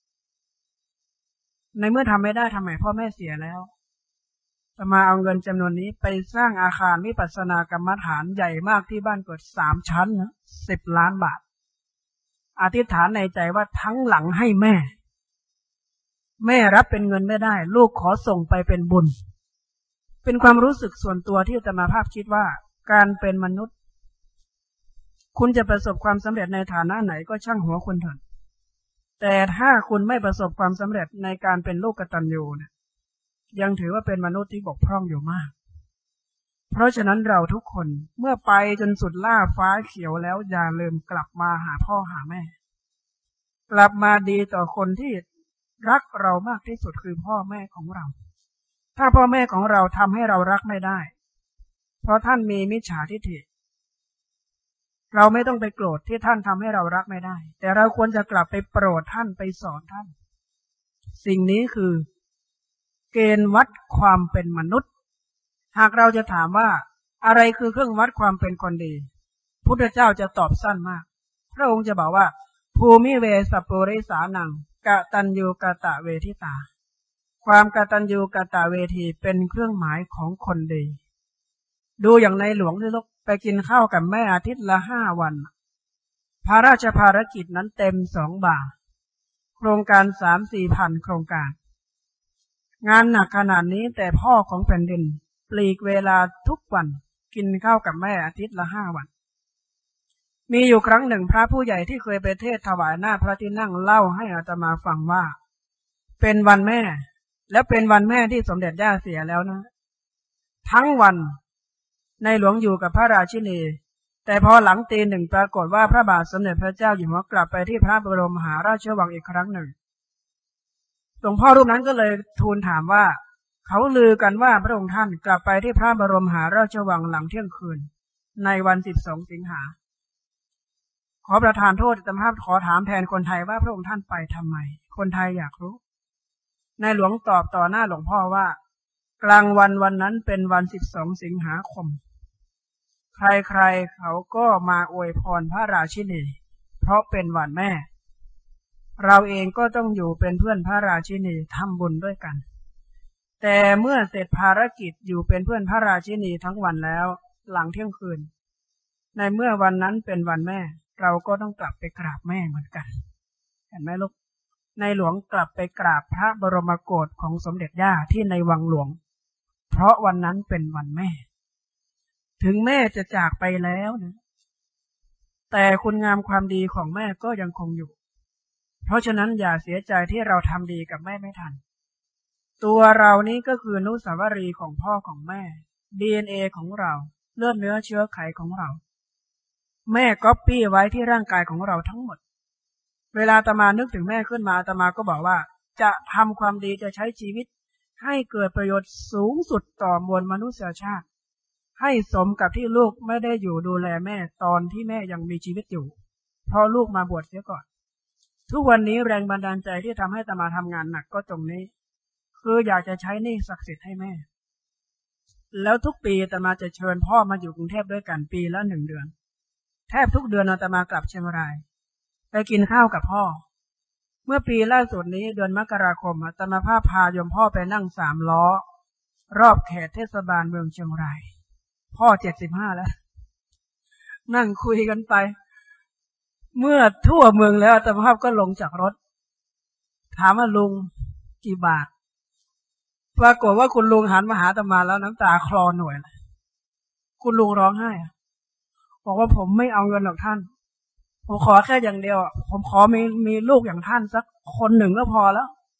ในเมื่อทำไม่ได้ทำไมพ่อแม่เสียแล้วอาตมาเอาเงินจำนวนนี้ไปสร้างอาคารวิปัสสนากรรมฐานใหญ่มากที่บ้านเกิดสามชั้นนะสิบล้านบาทอธิษฐานในใจว่าทั้งหลังให้แม่แม่รับเป็นเงินไม่ได้ลูกขอส่งไปเป็นบุญเป็นความรู้สึกส่วนตัวที่อาตมาภาพคิดว่าการเป็นมนุษย์คุณจะประสบความสำเร็จในฐานะไหนก็ช่างหัวคุณเถิดแต่ถ้าคุณไม่ประสบความสำเร็จในการเป็นลูกกตัญญูนะยังถือว่าเป็นมนุษย์ที่บกพร่องอยู่มากเพราะฉะนั้นเราทุกคนเมื่อไปจนสุดล่าฟ้าเขียวแล้วอย่าลืมกลับมาหาพ่อหาแม่กลับมาดีต่อคนที่รักเรามากที่สุดคือพ่อแม่ของเราถ้าพ่อแม่ของเราทำให้เรารักไม่ได้เพราะท่านมีมิจฉาทิฏฐิเราไม่ต้องไปโกรธที่ท่านทำให้เรารักไม่ได้แต่เราควรจะกลับไปโปรดท่านไปสอนท่านสิ่งนี้คือเกณฑ์วัดความเป็นมนุษย์หากเราจะถามว่าอะไรคือเครื่องวัดความเป็นคนดีพุทธเจ้าจะตอบสั้นมากพระองค์จะบอกว่าภูมิเวสัปปุริสานังกตัญญูกตเวทิตาความกตัญญูกตเวทีเป็นเครื่องหมายของคนดีดูอย่างในหลวงที่ลูกไปกินข้าวกับแม่อาทิตย์ละห้าวันพระราชภารกิจนั้นเต็มสองบ่าโครงการสามสี่พันโครงการงานหนักขนาดนี้แต่พ่อของแผ่นดินปลีกเวลาทุกวันกินข้าวกับแม่อาทิตย์ละห้าวันมีอยู่ครั้งหนึ่งพระผู้ใหญ่ที่เคยไปเทศถวายหน้าพระที่นั่งเล่าให้อาตมาฟังว่าเป็นวันแม่และเป็นวันแม่ที่สมเด็จย่าเสียแล้วนะทั้งวันในหลวงอยู่กับพระราชินีแต่พอหลังตีหนึ่งปรากฏว่าพระบาทสมเด็จพระเจ้าอยู่หัวกลับไปที่พระบรมมหาราชวังอีกครั้งหนึ่งหลวงพ่อรูปนั้นก็เลยทูลถามว่าเขาลือกันว่าพระองค์ท่านกลับไปที่พระบรมมหาราชวังหลังเที่ยงคืนในวันสิบสองสิงหาขอประทานโทษอาตมาขอถามแทนคนไทยว่าพระองค์ท่านไปทำไมคนไทยอยากรู้ในหลวงตอบต่อหน้าหลวงพ่อว่ากลางวันวันนั้นเป็นวันสิบสองสิงหาคมใครๆเขาก็มาอวยพรพระราชินีเพราะเป็นวันแม่เราเองก็ต้องอยู่เป็นเพื่อนพระราชินีทำบุญด้วยกันแต่เมื่อเสร็จภารกิจอยู่เป็นเพื่อนพระราชินีทั้งวันแล้วหลังเที่ยงคืนในเมื่อวันนั้นเป็นวันแม่เราก็ต้องกลับไปกราบแม่เหมือนกันเห็นไหมลูกในหลวงกลับไปกราบพระบรมโกศของสมเด็จย่าที่ในวังหลวงเพราะวันนั้นเป็นวันแม่ถึงแม่จะจากไปแล้วนะแต่คุณงามความดีของแม่ก็ยังคงอยู่เพราะฉะนั้นอย่าเสียใจที่เราทำดีกับแม่ไม่ทันตัวเรานี้ก็คืออนุสาวรีย์ของพ่อของแม่ ดี เอ็น เอ ของเราเลือดเนื้อเชื้อไขของเราแม่ก๊อปปี้ไว้ที่ร่างกายของเราทั้งหมดเวลาอาตมานึกถึงแม่ขึ้นมาอาตมาก็บอกว่าจะทำความดีจะใช้ชีวิตให้เกิดประโยชน์สูงสุดต่อมวลมนุษยชาติให้สมกับที่ลูกไม่ได้อยู่ดูแลแม่ตอนที่แม่ยังมีชีวิตอยู่เพราะลูกมาบวชเสียก่อนทุกวันนี้แรงบันดาลใจที่ทำให้อาตมาทำงานหนักก็ตรงนี้คืออยากจะใช้หนี้ศักดิ์สิทธิ์ให้แม่แล้วทุกปีอาตมาจะเชิญพ่อมาอยู่กรุงเทพด้วยกันปีละหนึ่งเดือนแทบทุกเดือนอาตมากลับเชียงรายไปกินข้าวกับพ่อเมื่อปีล่าสุดนี้เดือนมกราคมอาตมาภาพพาโยมพ่อไปนั่งสามล้อรอบเขตเทศบาลเมืองเชียงรายพ่อเจ็ดสิบห้าแล้วนั่งคุยกันไปเมื่อทั่วเมืองแล้วอาตมาภาพก็ลงจากรถถามว่าลุงกี่บาทปรากฏว่าคุณลุงหันมาหาอาตมาแล้วน้ำตาคลอหน่วยเลยคุณลุงร้องไห้บอกว่าผมไม่เอาเงินหรอกท่านผมขอแค่อย่างเดียวผมขอมีมีลูกอย่างท่านสักคนหนึ่งก็พอแล้ว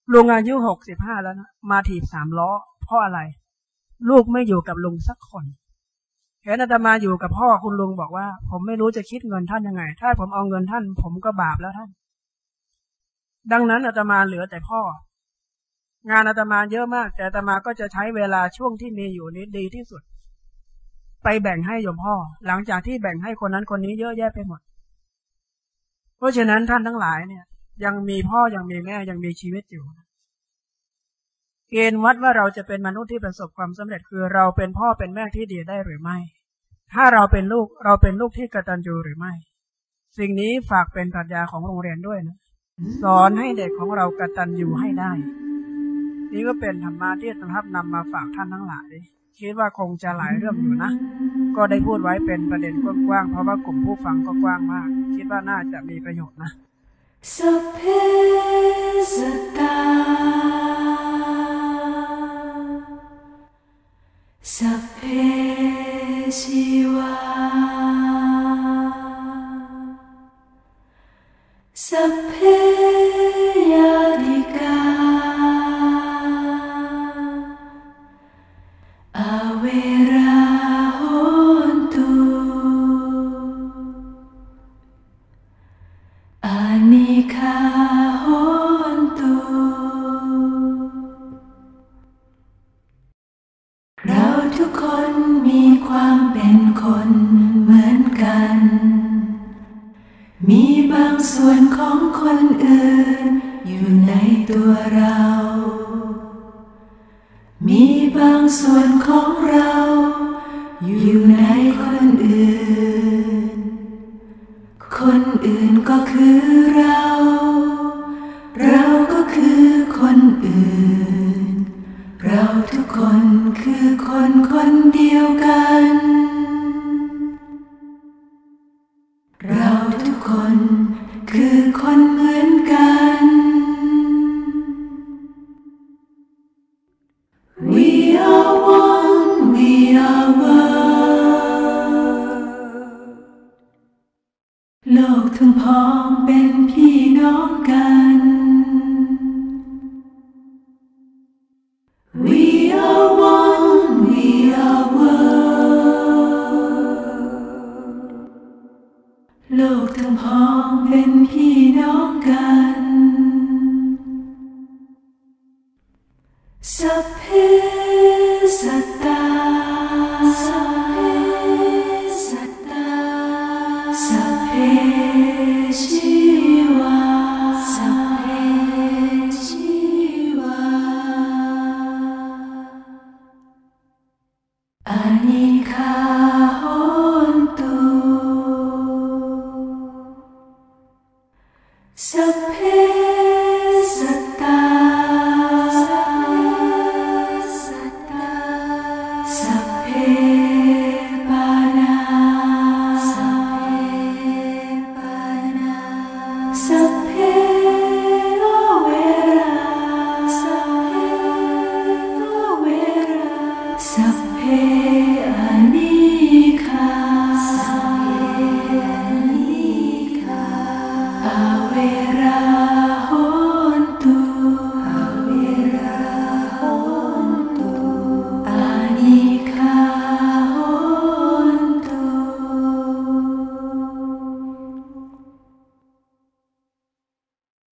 ลุงอายุหกสิบห้าแล้วนะมาถีบสามล้อเพราะอะไรลูกไม่อยู่กับลุงสักคนเห็นอาตมาอยู่กับพ่อคุณลุงบอกว่าผมไม่รู้จะคิดเงินท่านยังไงถ้าผมเอาเงินท่านผมก็บาปแล้วท่านดังนั้นอาตมาเหลือแต่พ่องานอาตมาเยอะมากแต่อาตมาก็จะใช้เวลาช่วงที่มีอยู่นี้ดีที่สุดไปแบ่งให้โยมพ่อหลังจากที่แบ่งให้คนนั้นคนนี้เยอะแยะไปหมดเพราะฉะนั้นท่านทั้งหลายเนี่ยยังมีพ่อยังมีแม่ยังมีชีวิตอยู่เกณฑ์วัดว่าเราจะเป็นมนุษย์ที่ประสบความสำเร็จคือเราเป็นพ่อเป็นแม่ที่ดีได้หรือไม่ถ้าเราเป็นลูกเราเป็นลูกที่กตัญญูหรือไม่สิ่งนี้ฝากเป็นปรัชญาของโรงเรียนด้วยนะสอนให้เด็กของเรากตัญญูให้ได้นี่ก็เป็นธรรมะที่ท่านนำมาฝากท่านทั้งหลายคิดว่าคงจะหลายเรื่องอยู่นะก็ได้พูดไว้เป็นประเด็นกว้างๆเพราะว่ากลุ่มผู้ฟังก็กว้างมากคิดว่าน่าจะมีประโยชน์นะสัพเพสัตตาสัพเพชีวาสัพเพญาติกาอเวราโหนตุอานิฆาโหนตุเราทุกคนมีความเป็นคนเหมือนกันมีบางส่วนของคนอื่นอยู่ในตัวเรามีบางส่วนของเราอยู่ในคนอื่นคนอื่นก็คือเราเราก็คือคนอื่นเราทุกคนคือคนคนเดียวกันเราทุกคนคือคนเหมือนกัน We are one We are one โลกทั้งพ้องเป็นพี่น้องกัน We are one We are one โลกทั้งพ้องเป็นพี่น้องกันสัพเพสัตตาสัพเพสัตตาสัพเพชีวาสัพเพชีวาอานิฆาโหนตุสัพเพสัตตาสัพเพปานาสัพเพปานาสัพเพอเวราสัพเพอเวราสัพเพอานิฆาสัพเพอานิฆาอเวรา